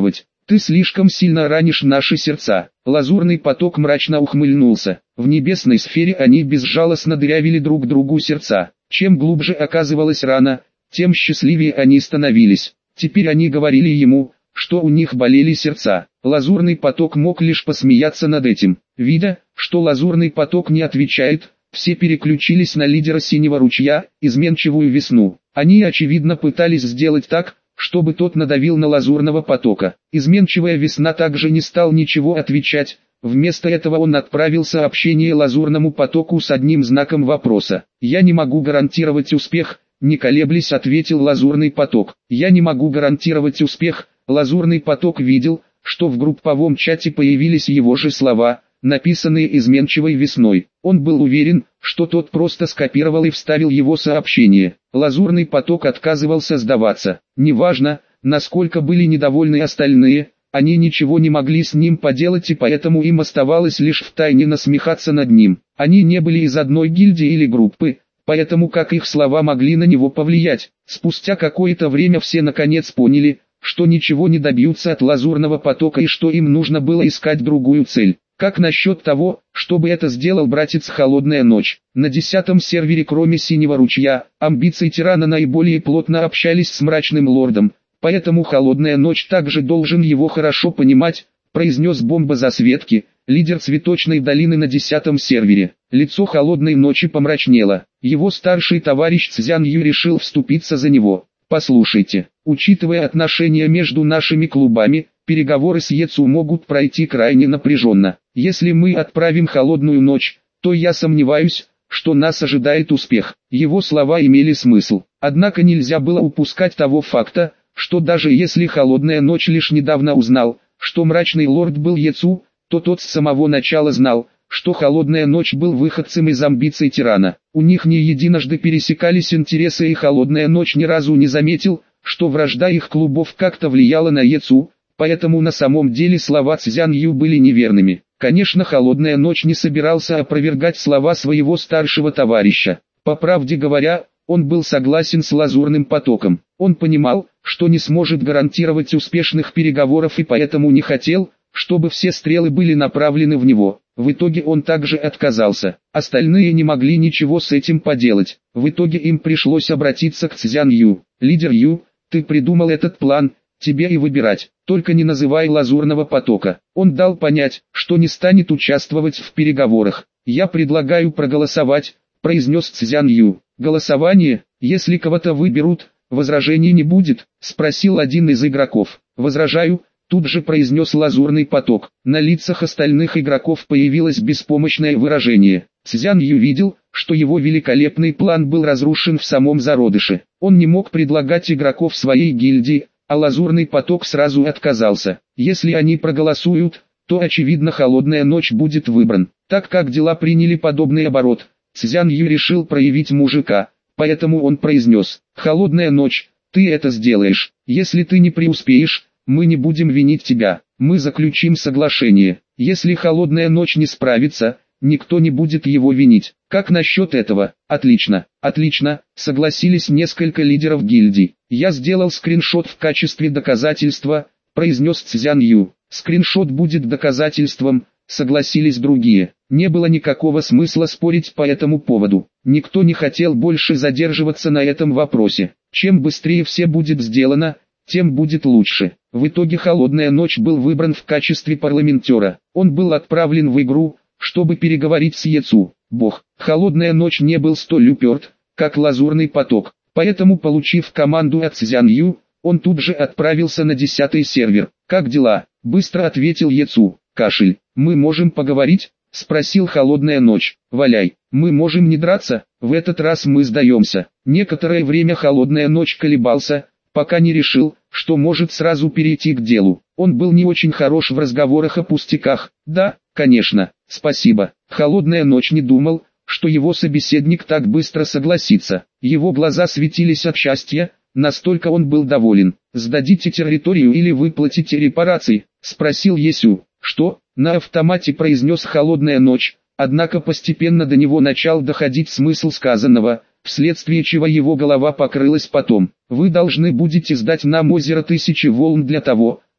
Ты слишком сильно ранишь наши сердца. Лазурный поток мрачно ухмыльнулся. В небесной сфере они безжалостно дырявили друг другу сердца. Чем глубже оказывалась рана, тем счастливее они становились. Теперь они говорили ему, что у них болели сердца. Лазурный поток мог лишь посмеяться над этим. Видя, что лазурный поток не отвечает, все переключились на лидера синего ручья, изменчивую весну. Они очевидно пытались сделать так, чтобы тот надавил на лазурного потока. Изменчивая весна также не стал ничего отвечать, вместо этого он отправил сообщение лазурному потоку с одним знаком вопроса. «Я не могу гарантировать успех», не колеблясь ответил лазурный поток. «Я не могу гарантировать успех». Лазурный поток видел, что в групповом чате появились его же слова, написанные изменчивой весной. Он был уверен, что тот просто скопировал и вставил его сообщение. Лазурный поток отказывался сдаваться. Неважно, насколько были недовольны остальные, они ничего не могли с ним поделать, и поэтому им оставалось лишь втайне насмехаться над ним. Они не были из одной гильдии или группы, поэтому как их слова могли на него повлиять. Спустя какое-то время все наконец поняли, что ничего не добьются от лазурного потока и что им нужно было искать другую цель. Как насчет того, чтобы это сделал братец Холодная Ночь? На десятом сервере кроме Синего Ручья, амбиции тирана наиболее плотно общались с Мрачным Лордом, поэтому Холодная Ночь также должен его хорошо понимать, произнес Бомба Засветки, лидер Цветочной долины на десятом сервере. Лицо Холодной Ночи помрачнело. Его старший товарищ Цзян Ю решил вступиться за него. Послушайте, учитывая отношения между нашими клубами, переговоры с Ецу могут пройти крайне напряженно. Если мы отправим Холодную Ночь, то я сомневаюсь, что нас ожидает успех. Его слова имели смысл. Однако нельзя было упускать того факта, что даже если Холодная Ночь лишь недавно узнал, что Мрачный Лорд был Ецу, то тот с самого начала знал, что Холодная Ночь был выходцем из амбиций тирана. У них не единожды пересекались интересы, и Холодная Ночь ни разу не заметил, что вражда их клубов как-то влияла на Ецу, поэтому на самом деле слова Цзян Ю были неверными. Конечно, Холодная Ночь не собирался опровергать слова своего старшего товарища. По правде говоря, он был согласен с лазурным потоком. Он понимал, что не сможет гарантировать успешных переговоров и поэтому не хотел, чтобы все стрелы были направлены в него. В итоге он также отказался. Остальные не могли ничего с этим поделать. В итоге им пришлось обратиться к Цзян Ю. «Лидер Ю, ты придумал этот план, тебе и выбирать, только не называй лазурного потока». Он дал понять, что не станет участвовать в переговорах. «Я предлагаю проголосовать», произнес Цзян Ю. «Голосование, если кого-то выберут, возражений не будет?» спросил один из игроков. «Возражаю», тут же произнес лазурный поток. На лицах остальных игроков появилось беспомощное выражение. Цзян Ю видел, что его великолепный план был разрушен в самом зародыше. Он не мог предлагать игроков своей гильдии, а лазурный поток сразу отказался. Если они проголосуют, то очевидно Холодная Ночь будет выбран. Так как дела приняли подобный оборот, Цзян Ю решил проявить мужика, поэтому он произнес: «Холодная Ночь, ты это сделаешь. Если ты не преуспеешь, мы не будем винить тебя, мы заключим соглашение. Если Холодная Ночь не справится, никто не будет его винить. Как насчет этого?» «Отлично, отлично», согласились несколько лидеров гильдий. «Я сделал скриншот в качестве доказательства», произнес Цзян Ю. «Скриншот будет доказательством», согласились другие. Не было никакого смысла спорить по этому поводу. Никто не хотел больше задерживаться на этом вопросе. Чем быстрее все будет сделано, тем будет лучше. В итоге Холодная Ночь был выбран в качестве парламентера. Он был отправлен в игру, чтобы переговорить с Ецу. Бог, Холодная Ночь не был столь уперт, как Лазурный поток. Поэтому, получив команду от Цзян Ю, он тут же отправился на десятый сервер. «Как дела?» – быстро ответил Ецу. «Кашель. Мы можем поговорить?» – спросил Холодная Ночь. «Валяй, мы можем не драться, в этот раз мы сдаемся». Некоторое время Холодная Ночь колебался, пока не решил, что может сразу перейти к делу. Он был не очень хорош в разговорах о пустяках. «Да, конечно, спасибо». Холодная Ночь не думал, что его собеседник так быстро согласится. Его глаза светились от счастья, настолько он был доволен. «Сдадите территорию или выплатите репарации?» – спросил Есю. «Что?» – на автомате произнес Холодная Ночь, однако постепенно до него начал доходить смысл сказанного, вследствие чего его голова покрылась потом. «Вы должны будете сдать нам озеро Тысячи Волн для того,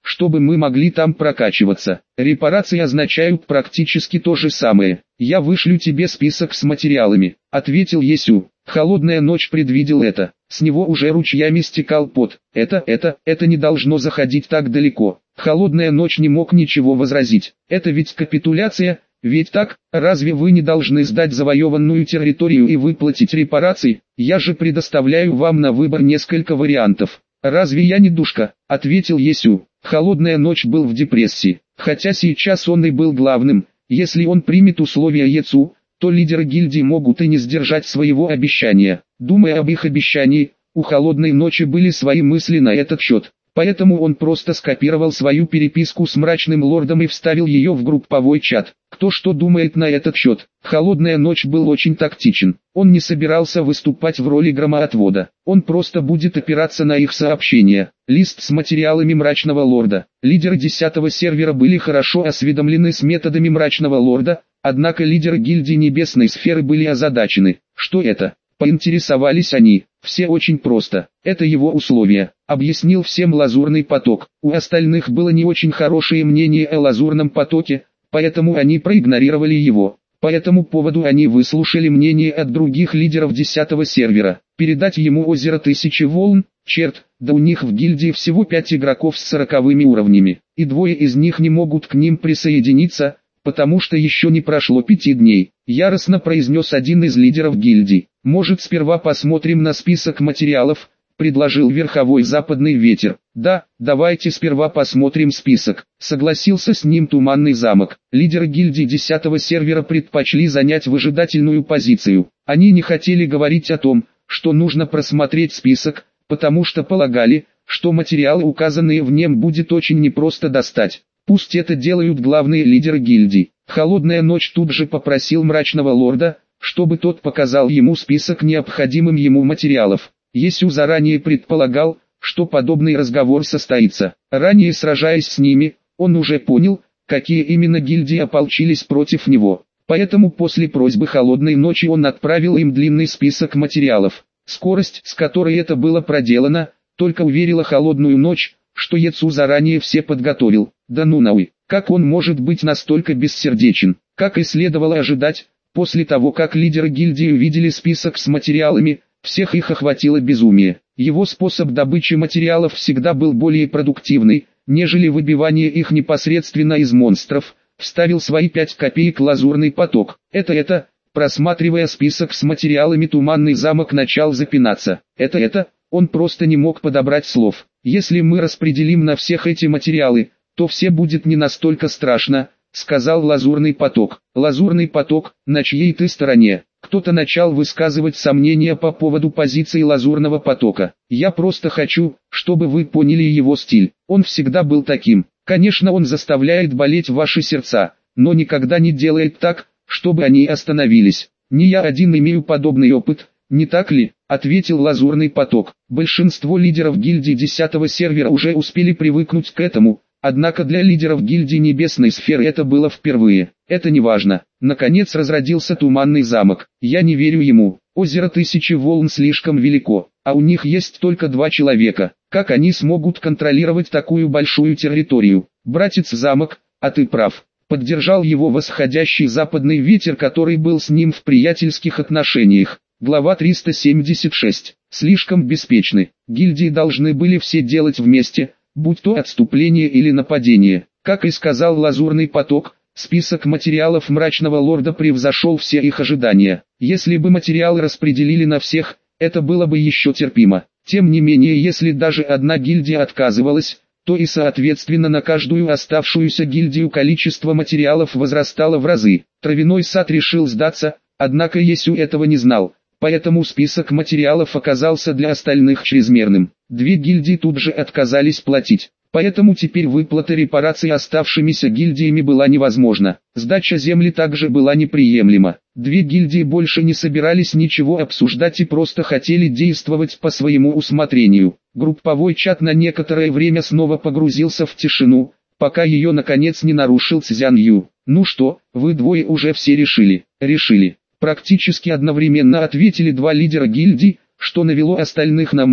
чтобы мы могли там прокачиваться. Репарации означают практически то же самое. Я вышлю тебе список с материалами, ответил Есю. Холодная ночь предвидел это. С него уже ручьями стекал пот. Это, это, это не должно заходить так далеко. Холодная ночь не мог ничего возразить. Это ведь капитуляция, ведь так? Разве вы не должны сдать завоеванную территорию и выплатить репарации? Я же предоставляю вам на выбор несколько вариантов. Разве я не душка? Ответил Есю. Холодная ночь был в депрессии, хотя сейчас он и был главным. Если он примет условия Ецу, то лидеры гильдии могут и не сдержать своего обещания. Думая об их обещании, у Холодной ночи были свои мысли на этот счет. Поэтому он просто скопировал свою переписку с Мрачным Лордом и вставил ее в групповой чат. Кто что думает на этот счет? Холодная ночь был очень тактичен. Он не собирался выступать в роли громоотвода. Он просто будет опираться на их сообщения. Лист с материалами Мрачного Лорда. Лидеры десятого сервера были хорошо осведомлены с методами Мрачного Лорда, однако лидеры гильдии Небесной Сферы были озадачены. Что это? Поинтересовались они. Все очень просто. Это его условия. Объяснил всем Лазурный поток. У остальных было не очень хорошее мнение о Лазурном потоке, поэтому они проигнорировали его. По этому поводу они выслушали мнение от других лидеров десятого сервера. Передать ему озеро Тысячи Волн? Черт, да у них в гильдии всего пять игроков с сороковыми уровнями, и двое из них не могут к ним присоединиться, потому что еще не прошло пяти дней. Яростно произнес один из лидеров гильдии. Может, сперва посмотрим на список материалов, предложил Верховой Западный Ветер. Да, давайте сперва посмотрим список, согласился с ним Туманный Замок. Лидеры гильдии десятого сервера предпочли занять выжидательную позицию. Они не хотели говорить о том, что нужно просмотреть список, потому что полагали, что материалы, указанные в нем, будет очень непросто достать. Пусть это делают главные лидеры гильдии. Холодная ночь тут же попросил Мрачного Лорда, чтобы тот показал ему список необходимых ему материалов. Есю заранее предполагал, что подобный разговор состоится. Ранее сражаясь с ними, он уже понял, какие именно гильдии ополчились против него. Поэтому после просьбы Холодной ночи он отправил им длинный список материалов. Скорость, с которой это было проделано, только уверила Холодную ночь, что Ецу заранее все подготовил. Да ну нахуй, как он может быть настолько бессердечен? Как и следовало ожидать, после того как лидеры гильдии увидели список с материалами, всех их охватило безумие. Его способ добычи материалов всегда был более продуктивный, нежели выбивание их непосредственно из монстров. Вставил свои пять копеек Лазурный поток. Это это, просматривая список с материалами, Туманный Замок начал запинаться. Это это, он просто не мог подобрать слов. Если мы распределим на всех эти материалы, то все будет не настолько страшно, сказал Лазурный поток. Лазурный поток, на чьей ты стороне? Кто-то начал высказывать сомнения по поводу позиции Лазурного потока. Я просто хочу, чтобы вы поняли его стиль. Он всегда был таким. Конечно, он заставляет болеть ваши сердца, но никогда не делает так, чтобы они остановились. Не я один имею подобный опыт, не так ли? Ответил Лазурный поток. Большинство лидеров гильдии десятого сервера уже успели привыкнуть к этому. Однако для лидеров гильдии Небесной Сферы это было впервые. Это не важно. Наконец разродился Туманный Замок. Я не верю ему. Озеро Тысячи Волн слишком велико, а у них есть только два человека. Как они смогут контролировать такую большую территорию? Братец Замок, а ты прав. Поддержал его восходящий Западный Ветер, который был с ним в приятельских отношениях. Глава триста семьдесят шесть. Слишком беспечны. Гильдии должны были все делать вместе, будь то отступление или нападение. Как и сказал Лазурный поток, список материалов Мрачного Лорда превзошел все их ожидания. Если бы материалы распределили на всех, это было бы еще терпимо. Тем не менее, если даже одна гильдия отказывалась, то и соответственно на каждую оставшуюся гильдию количество материалов возрастало в разы. Травяной сад решил сдаться, однако Есю этого не знал. Поэтому список материалов оказался для остальных чрезмерным. Две гильдии тут же отказались платить. Поэтому теперь выплата репараций оставшимися гильдиями была невозможна. Сдача земли также была неприемлема. Две гильдии больше не собирались ничего обсуждать и просто хотели действовать по своему усмотрению. Групповой чат на некоторое время снова погрузился в тишину, пока ее наконец не нарушил Цзян Ю. «Ну что, вы двое уже все решили?» «Решили». Практически одновременно ответили два лидера гильдий, что навело остальных на мысль,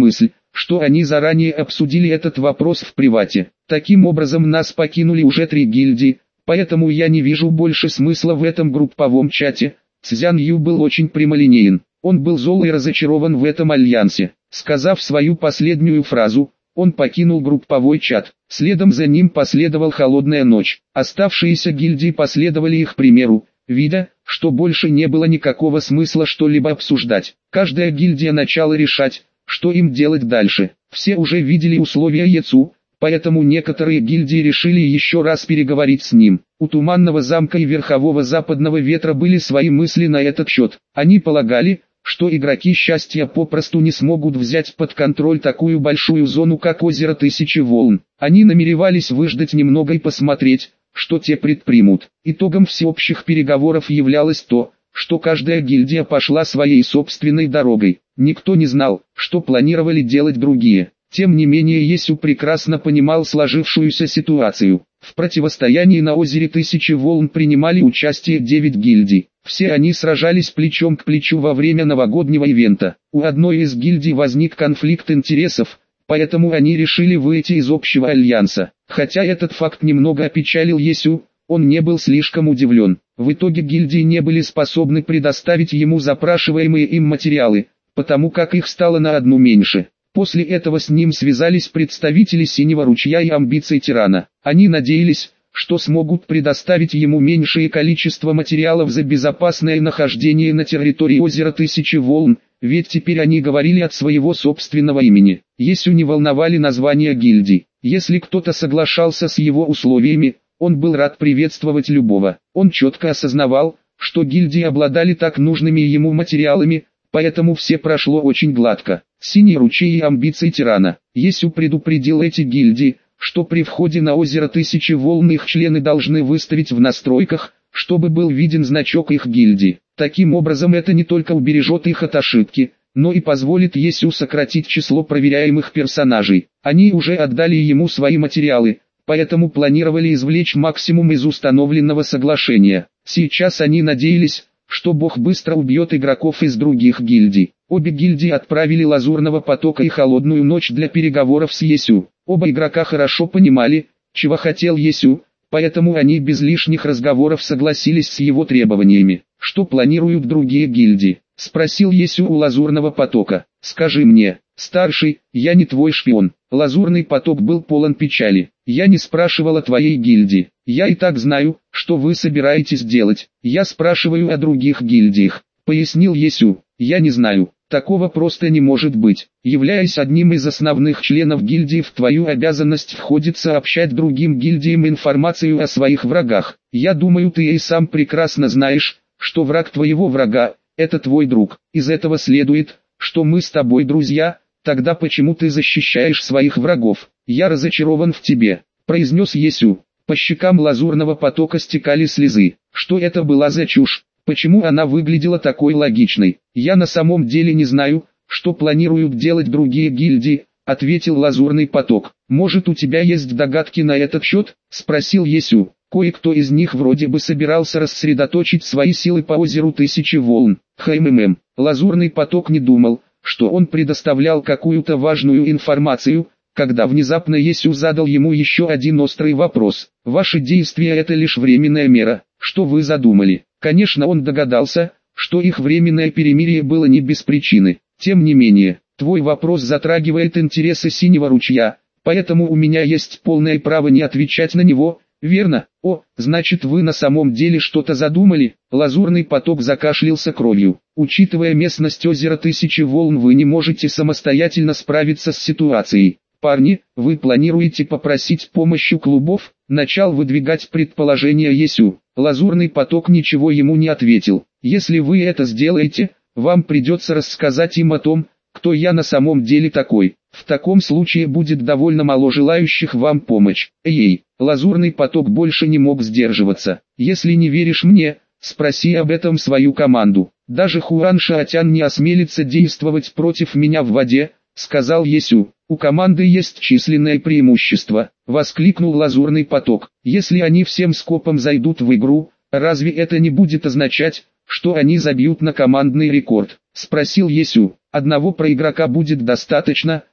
что они заранее обсудили этот вопрос в привате. Таким образом нас покинули уже три гильдии, поэтому я не вижу больше смысла в этом групповом чате. Цзян Ю был очень прямолинеен. Он был зол и разочарован в этом альянсе. Сказав свою последнюю фразу, он покинул групповой чат. Следом за ним последовал холодная ночь. Оставшиеся гильдии последовали их примеру, видя, что больше не было никакого смысла что-либо обсуждать. Каждая гильдия начала решать, что им делать дальше. Все уже видели условия Яцу, поэтому некоторые гильдии решили еще раз переговорить с ним. У Туманного замка и Верхового Западного Ветра были свои мысли на этот счет. Они полагали, что игроки Счастья попросту не смогут взять под контроль такую большую зону, как озеро Тысячи Волн. Они намеревались выждать немного и посмотреть, что те предпримут. Итогом всеобщих переговоров являлось то, что каждая гильдия пошла своей собственной дорогой. Никто не знал, что планировали делать другие. Тем не менее Есю прекрасно понимал сложившуюся ситуацию. В противостоянии на озере Тысячи Волн принимали участие девять гильдий. Все они сражались плечом к плечу во время новогоднего ивента. У одной из гильдий возник конфликт интересов, поэтому они решили выйти из общего альянса. Хотя этот факт немного опечалил Есю, он не был слишком удивлен. В итоге гильдии не были способны предоставить ему запрашиваемые им материалы, потому как их стало на одну меньше. После этого с ним связались представители Синего Ручья и Амбиций Тирана. Они надеялись, что смогут предоставить ему меньшее количество материалов за безопасное нахождение на территории озера Тысячи Волн, ведь теперь они говорили от своего собственного имени. Есю не волновали названия гильдий. Если кто-то соглашался с его условиями, он был рад приветствовать любого. Он четко осознавал, что гильдии обладали так нужными ему материалами, поэтому все прошло очень гладко. Синий Ручей и Амбиции Тирана. Есю предупредил эти гильдии, что при входе на озеро Тысячи Волн их члены должны выставить в настройках, чтобы был виден значок их гильдии. Таким образом это не только убережет их от ошибки, но и позволит Есю сократить число проверяемых персонажей. Они уже отдали ему свои материалы, поэтому планировали извлечь максимум из установленного соглашения. Сейчас они надеялись, что Бог быстро убьет игроков из других гильдий. Обе гильдии отправили Лазурного Потока и Холодную Ночь для переговоров с Есю. Оба игрока хорошо понимали, чего хотел Есю, поэтому они без лишних разговоров согласились с его требованиями. «Что планируют другие гильдии?» – спросил Есю у Лазурного Потока. «Скажи мне, старший, я не твой шпион». Лазурный Поток был полон печали. «Я не спрашивал о твоей гильдии. Я и так знаю, что вы собираетесь делать. Я спрашиваю о других гильдиях», — пояснил Есю. «Я не знаю. Такого просто не может быть. Являясь одним из основных членов гильдии, в твою обязанность входит сообщать другим гильдиям информацию о своих врагах. Я думаю, ты и сам прекрасно знаешь, что враг твоего врага – это твой друг. Из этого следует, что мы с тобой друзья. Тогда почему ты защищаешь своих врагов? Я разочарован в тебе», — произнес Есю. По щекам Лазурного Потока стекали слезы. Что это была за чушь? Почему она выглядела такой логичной? «Я на самом деле не знаю, что планируют делать другие гильдии», — ответил Лазурный Поток. «Может, у тебя есть догадки на этот счет?» — спросил Есю. «Кое-кто из них вроде бы собирался рассредоточить свои силы по озеру Тысячи Волн». Хмм. Лазурный Поток не думал, что он предоставлял какую-то важную информацию, когда внезапно Есю задал ему еще один острый вопрос. «Ваши действия — это лишь временная мера. Что вы задумали?» Конечно, он догадался, что их временное перемирие было не без причины. Тем не менее, твой вопрос затрагивает интересы Синего Ручья, поэтому у меня есть полное право не отвечать на него, верно? О, значит, вы на самом деле что-то задумали? Лазурный Поток закашлялся кровью. Учитывая местность озера Тысячи Волн, вы не можете самостоятельно справиться с ситуацией. Парни, вы планируете попросить помощи клубов? Начал выдвигать предположение Есю. Лазурный Поток ничего ему не ответил. Если вы это сделаете, вам придется рассказать им о том, кто я на самом деле такой. В таком случае будет довольно мало желающих вам помочь. Эй, Лазурный Поток больше не мог сдерживаться. Если не веришь мне, спроси об этом свою команду. Даже Хуан Шаотян не осмелится действовать против меня в воде, сказал Есю. У команды есть численное преимущество, воскликнул Лазурный Поток. Если они всем скопом зайдут в игру, разве это не будет означать, что они забьют на командный рекорд? Спросил Есю. Одного проигрока будет достаточно,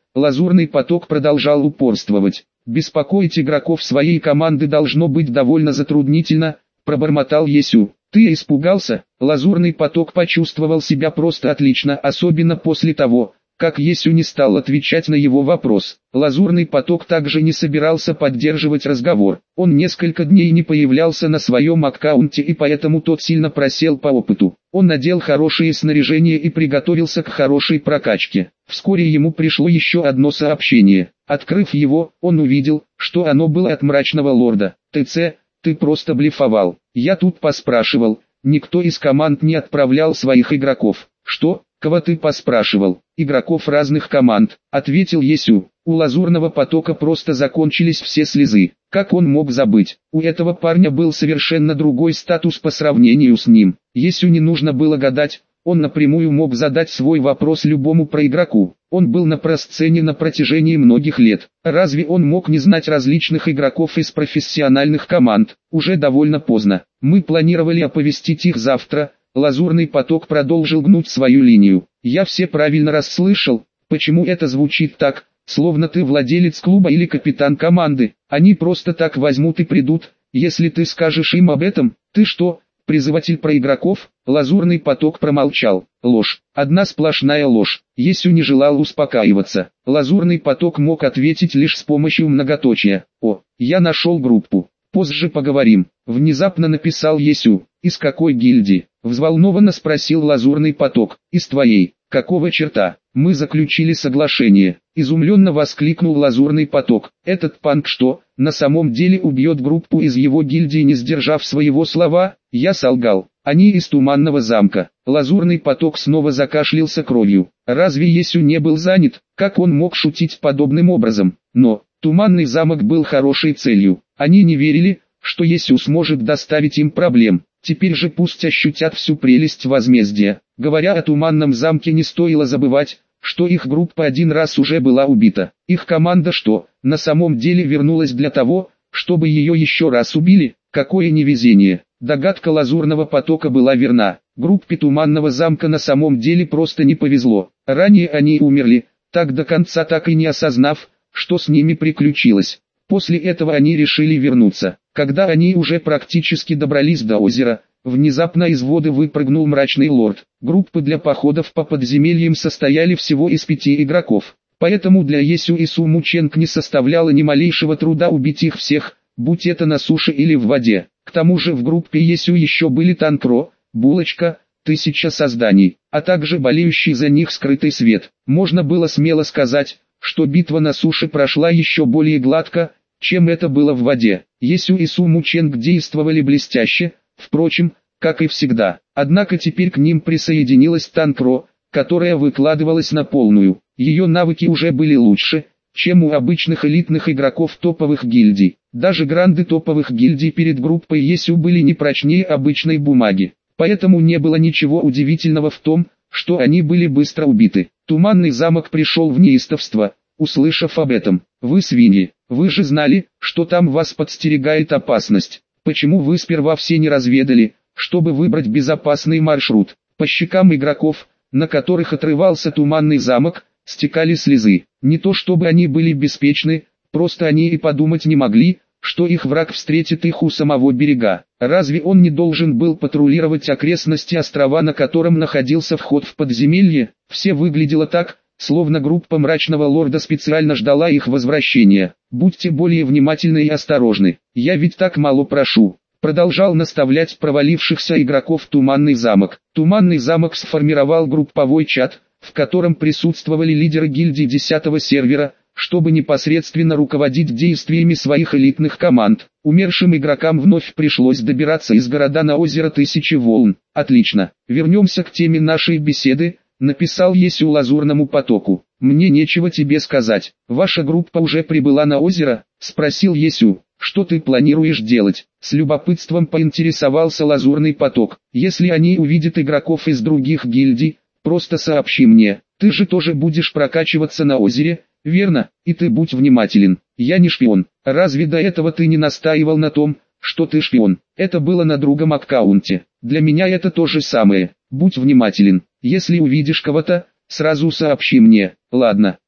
Лазурный поток продолжал упорствовать. «Беспокоить игроков своей команды должно быть довольно затруднительно», — пробормотал Есю. «Ты испугался?» Лазурный поток почувствовал себя просто отлично, особенно после того, как Есю не стал отвечать на его вопрос. Лазурный поток также не собирался поддерживать разговор. Он несколько дней не появлялся на своем аккаунте, и поэтому тот сильно просел по опыту. Он надел хорошее снаряжение и приготовился к хорошей прокачке. Вскоре ему пришло еще одно сообщение. Открыв его, он увидел, что оно было от Мрачного Лорда. «ТЦ, ты просто блефовал. Я тут поспрашивал. Никто из команд не отправлял своих игроков». «Что? Кого ты поспрашивал?» «Игроков разных команд», — ответил Есю. У Лазурного потока просто закончились все слезы. Как он мог забыть? У этого парня был совершенно другой статус по сравнению с ним. Есю не нужно было гадать, он напрямую мог задать свой вопрос любому проигроку. Он был на просцене на протяжении многих лет. Разве он мог не знать различных игроков из профессиональных команд? Уже довольно поздно. Мы планировали оповестить их завтра. Лазурный поток продолжил гнуть свою линию. «Я все правильно расслышал. Почему это звучит так, словно ты владелец клуба или капитан команды? Они просто так возьмут и придут, если ты скажешь им об этом. Ты что, призыватель проигроков?» Лазурный поток промолчал. Ложь. Одна сплошная ложь. Есю не желал успокаиваться. Лазурный поток мог ответить лишь с помощью многоточия. «О, я нашел группу. Позже поговорим», — внезапно написал Есю. «Из какой гильдии?» — взволнованно спросил Лазурный поток. «Из твоей. Какого черта? Мы заключили соглашение», — изумленно воскликнул Лазурный поток. «Этот панк что, на самом деле убьет группу из его гильдии, не сдержав своего слова?» Я солгал. «Они из Туманного замка». Лазурный поток снова закашлялся кровью. Разве Есю не был занят? Как он мог шутить подобным образом? Но Туманный замок был хорошей целью. Они не верили, что Есю сможет доставить им проблем. Теперь же пусть ощутят всю прелесть возмездия. Говоря о Туманном замке, не стоило забывать, что их группа один раз уже была убита. Их команда что, на самом деле вернулась для того, чтобы ее еще раз убили? Какое невезение! Догадка Лазурного потока была верна. Группе Туманного замка на самом деле просто не повезло. Ранее они умерли, так до конца так и не осознав, что с ними приключилось. После этого они решили вернуться. Когда они уже практически добрались до озера, внезапно из воды выпрыгнул Мрачный Лорд. Группы для походов по подземельям состояли всего из пяти игроков. Поэтому для Есю и Суму Ченг не составляло ни малейшего труда убить их всех, будь это на суше или в воде. К тому же в группе Есю еще были Танкро, Булочка, Тысяча созданий, а также болеющий за них Скрытый свет. Можно было смело сказать, что битва на суше прошла еще более гладко, чем это было в воде. Есю и Суму Ченг действовали блестяще, впрочем, как и всегда. Однако теперь к ним присоединилась Танкро, которая выкладывалась на полную. Ее навыки уже были лучше, чем у обычных элитных игроков топовых гильдий. Даже гранды топовых гильдий перед группой Есю были не прочнее обычной бумаги. Поэтому не было ничего удивительного в том, что они были быстро убиты. Туманный замок пришел в неистовство, услышав об этом. «Вы свиньи, вы же знали, что там вас подстерегает опасность. Почему вы сперва все не разведали, чтобы выбрать безопасный маршрут?» По щекам игроков, на которых отрывался Туманный замок, стекали слезы. Не то чтобы они были беспечны, просто они и подумать не могли, что их враг встретит их у самого берега. Разве он не должен был патрулировать окрестности острова, на котором находился вход в подземелье? Все выглядело так, словно группа Мрачного Лорда специально ждала их возвращения. «Будьте более внимательны и осторожны, я ведь так мало прошу», продолжал наставлять провалившихся игроков Туманный замок. Туманный замок сформировал групповой чат, в котором присутствовали лидеры гильдии десятого сервера, чтобы непосредственно руководить действиями своих элитных команд. Умершим игрокам вновь пришлось добираться из города на озеро Тысячи Волн. «Отлично, вернемся к теме нашей беседы», написал Есю Лазурному потоку. «Мне нечего тебе сказать. Ваша группа уже прибыла на озеро?» спросил Есю. «Что ты планируешь делать?» С любопытством поинтересовался Лазурный поток. «Если они увидят игроков из других гильдий, просто сообщи мне. Ты же тоже будешь прокачиваться на озере, верно? И ты будь внимателен. Я не шпион. Разве до этого ты не настаивал на том, что ты шпион?» Это было на другом аккаунте. Для меня это то же самое. Будь внимателен. Если увидишь кого-то, сразу сообщи мне. Ладно,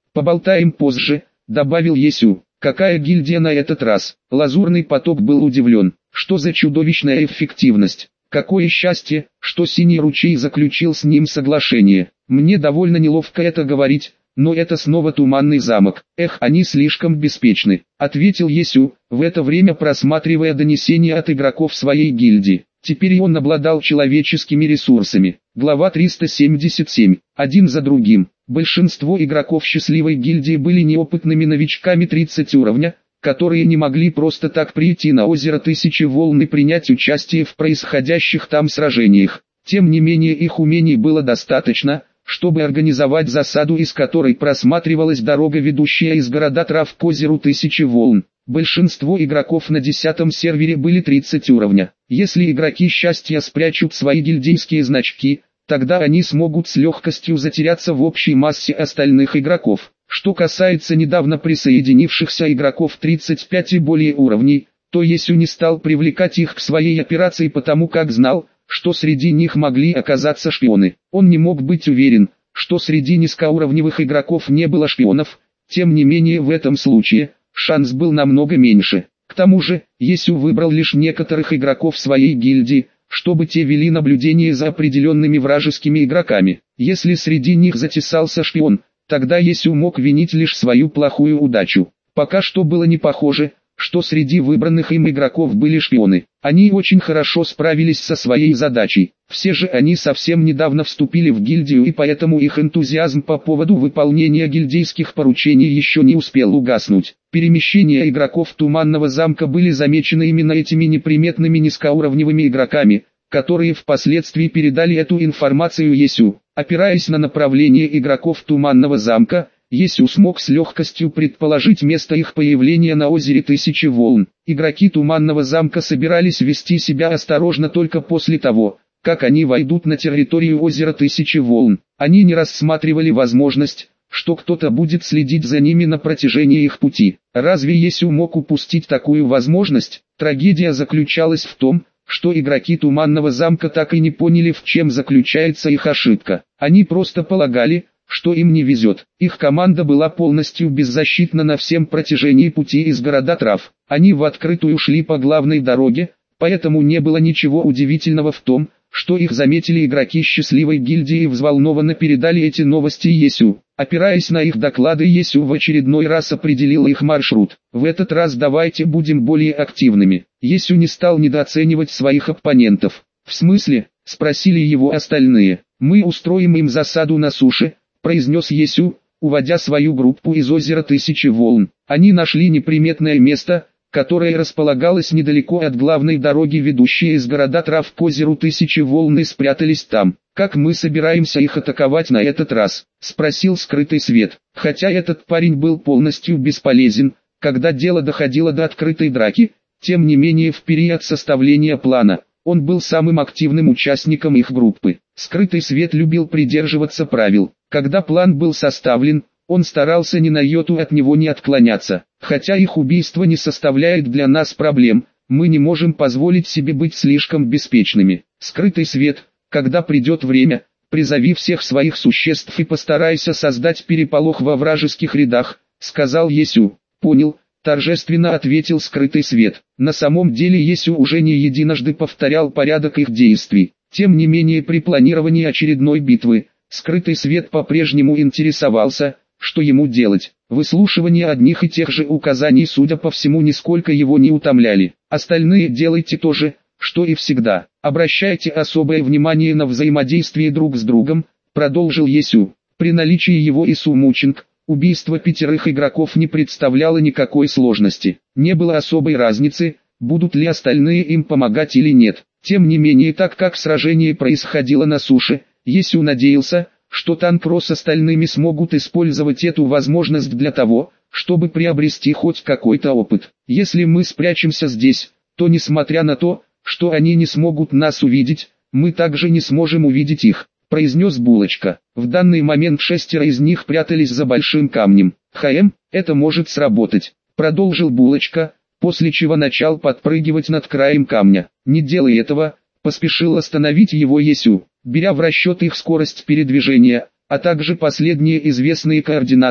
«Поболтаем позже», — добавил Есю. «Какая гильдия на этот раз?» Лазурный поток был удивлен. Что за чудовищная эффективность? Какое счастье, что Синий ручей заключил с ним соглашение. Мне довольно неловко это говорить, но это снова Туманный замок. Эх, они слишком беспечны, ответил Есю, в это время просматривая донесения от игроков своей гильдии. Теперь он обладал человеческими ресурсами. Глава триста семьдесят семь. Один за другим. Большинство игроков счастливой гильдии были неопытными новичками тридцать уровня, которые не могли просто так прийти на озеро Тысячи Волн и принять участие в происходящих там сражениях. Тем не менее их умений было достаточно, чтобы организовать засаду, из которой просматривалась дорога, ведущая из города Трав к озеру Тысячи Волн. Большинство игроков на десятом сервере были тридцать уровня. Если игроки счастья спрячут свои гильдейские значки, тогда они смогут с легкостью затеряться в общей массе остальных игроков. Что касается недавно присоединившихся игроков тридцать пять и более уровней, то Есю не стал привлекать их к своей операции, потому как знал, что среди них могли оказаться шпионы. Он не мог быть уверен, что среди низкоуровневых игроков не было шпионов, тем не менее в этом случае шанс был намного меньше. К тому же, Есю выбрал лишь некоторых игроков своей гильдии, чтобы те вели наблюдение за определенными вражескими игроками. Если среди них затесался шпион, тогда Есю мог винить лишь свою плохую удачу. Пока что было не похоже, что среди выбранных им игроков были шпионы. Они очень хорошо справились со своей задачей. Все же они совсем недавно вступили в гильдию, и поэтому их энтузиазм по поводу выполнения гильдейских поручений еще не успел угаснуть. Перемещения игроков Туманного замка были замечены именно этими неприметными низкоуровневыми игроками, которые впоследствии передали эту информацию Есю. Опираясь на направление игроков Туманного замка, Есю смог с легкостью предположить место их появления на озере Тысячи Волн. Игроки Туманного замка собирались вести себя осторожно только после того, как они войдут на территорию озера Тысячи Волн. Они не рассматривали возможность, что кто-то будет следить за ними на протяжении их пути. Разве Есю мог упустить такую возможность? Трагедия заключалась в том, что игроки Туманного замка так и не поняли, в чем заключается их ошибка. Они просто полагали, что им не везет. Их команда была полностью беззащитна на всем протяжении пути из города Трав. Они в открытую шли по главной дороге, поэтому не было ничего удивительного в том, что их заметили игроки счастливой гильдии и взволнованно передали эти новости Есю. Опираясь на их доклады, Есю в очередной раз определил их маршрут. В этот раз давайте будем более активными. Есю не стал недооценивать своих оппонентов. «В смысле?» – спросили его остальные. «Мы устроим им засаду на суше», – произнес Есю, уводя свою группу из озера Тысячи Волн. Они нашли неприметное место, которое располагалось недалеко от главной дороги, ведущей из города Трав к озеру Тысячи Волн, и спрятались там. «Как мы собираемся их атаковать на этот раз?» – спросил Скрытый Свет. Хотя этот парень был полностью бесполезен, когда дело доходило до открытой драки, тем не менее в период составления плана, он был самым активным участником их группы. Скрытый Свет любил придерживаться правил. Когда план был составлен, он старался ни на йоту от него не отклоняться. Хотя их убийство не составляет для нас проблем, мы не можем позволить себе быть слишком беспечными. Скрытый Свет, когда придет время, призови всех своих существ и постарайся создать переполох во вражеских рядах, сказал Есю. Понял, торжественно ответил Скрытый Свет. На самом деле Есю уже не единожды повторял порядок их действий. Тем не менее при планировании очередной битвы, Скрытый Свет по-прежнему интересовался, что ему делать. Выслушивание одних и тех же указаний, судя по всему, нисколько его не утомляли. Остальные делайте то же, что и всегда. Обращайте особое внимание на взаимодействие друг с другом, продолжил Есю. При наличии его и Сумучинг, убийство пятерых игроков не представляло никакой сложности. Не было особой разницы, будут ли остальные им помогать или нет. Тем не менее, так как сражение происходило на суше, Есю надеялся, что Танкро с остальными смогут использовать эту возможность для того, чтобы приобрести хоть какой-то опыт. Если мы спрячемся здесь, то несмотря на то, что они не смогут нас увидеть, мы также не сможем увидеть их, произнес Булочка. В данный момент шестеро из них прятались за большим камнем. «Хм, это может сработать», продолжил Булочка, после чего начал подпрыгивать над краем камня. «Не делай этого», поспешил остановить его Есю. Беря в расчет их скорость передвижения, а также последние известные координаты,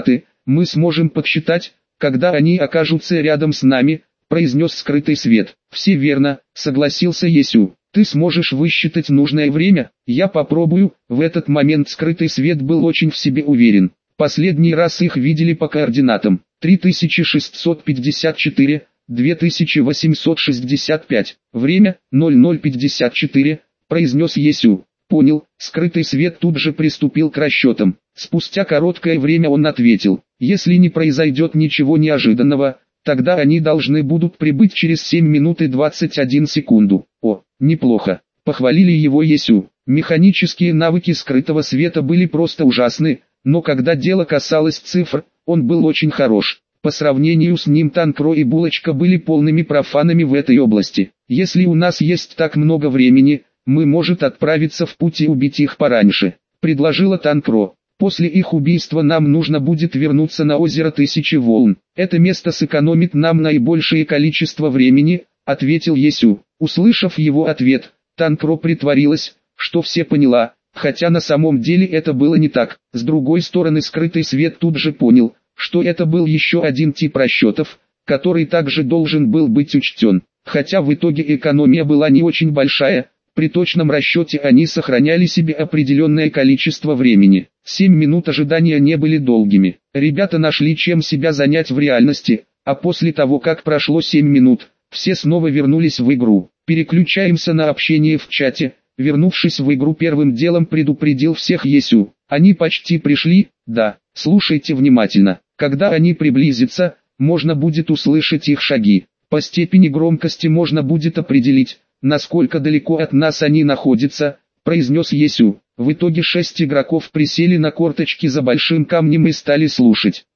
мы сможем подсчитать, когда они окажутся рядом с нами, произнес скрытый свет. Все верно, согласился Есю. Ты сможешь высчитать нужное время? Я попробую. В этот момент скрытый свет был очень в себе уверен. Последний раз их видели по координатам. три тысячи шестьсот пятьдесят четыре, две тысячи восемьсот шестьдесят пять. Время ноль ноль пятьдесят четыре, произнес Есю. Понял. Скрытый свет тут же приступил к расчетам. Спустя короткое время он ответил: если не произойдет ничего неожиданного, тогда они должны будут прибыть через семь минут и двадцать одну секунду. О, неплохо. Похвалили его Есю. Механические навыки скрытого света были просто ужасны, но когда дело касалось цифр, он был очень хорош. По сравнению с ним Танкро и Булочка были полными профанами в этой области. Если у нас есть так много времени, мы может отправиться в путь и убить их пораньше, предложила Танкро. После их убийства нам нужно будет вернуться на озеро Тысячи Волн. Это место сэкономит нам наибольшее количество времени, ответил Есю. Услышав его ответ, Танкро притворилась, что все поняла, хотя на самом деле это было не так. С другой стороны, скрытый свет тут же понял, что это был еще один тип расчетов, который также должен был быть учтен. Хотя в итоге экономия была не очень большая, при точном расчете они сохраняли себе определенное количество времени. Семь минут ожидания не были долгими. Ребята нашли чем себя занять в реальности, а после того как прошло семь минут, все снова вернулись в игру. Переключаемся на общение в чате. Вернувшись в игру, первым делом предупредил всех Есю. Они почти пришли, да, слушайте внимательно. Когда они приблизятся, можно будет услышать их шаги. По степени громкости можно будет определить, насколько далеко от нас они находятся, произнес Есю. В итоге шесть игроков присели на корточки за большим камнем и стали слушать.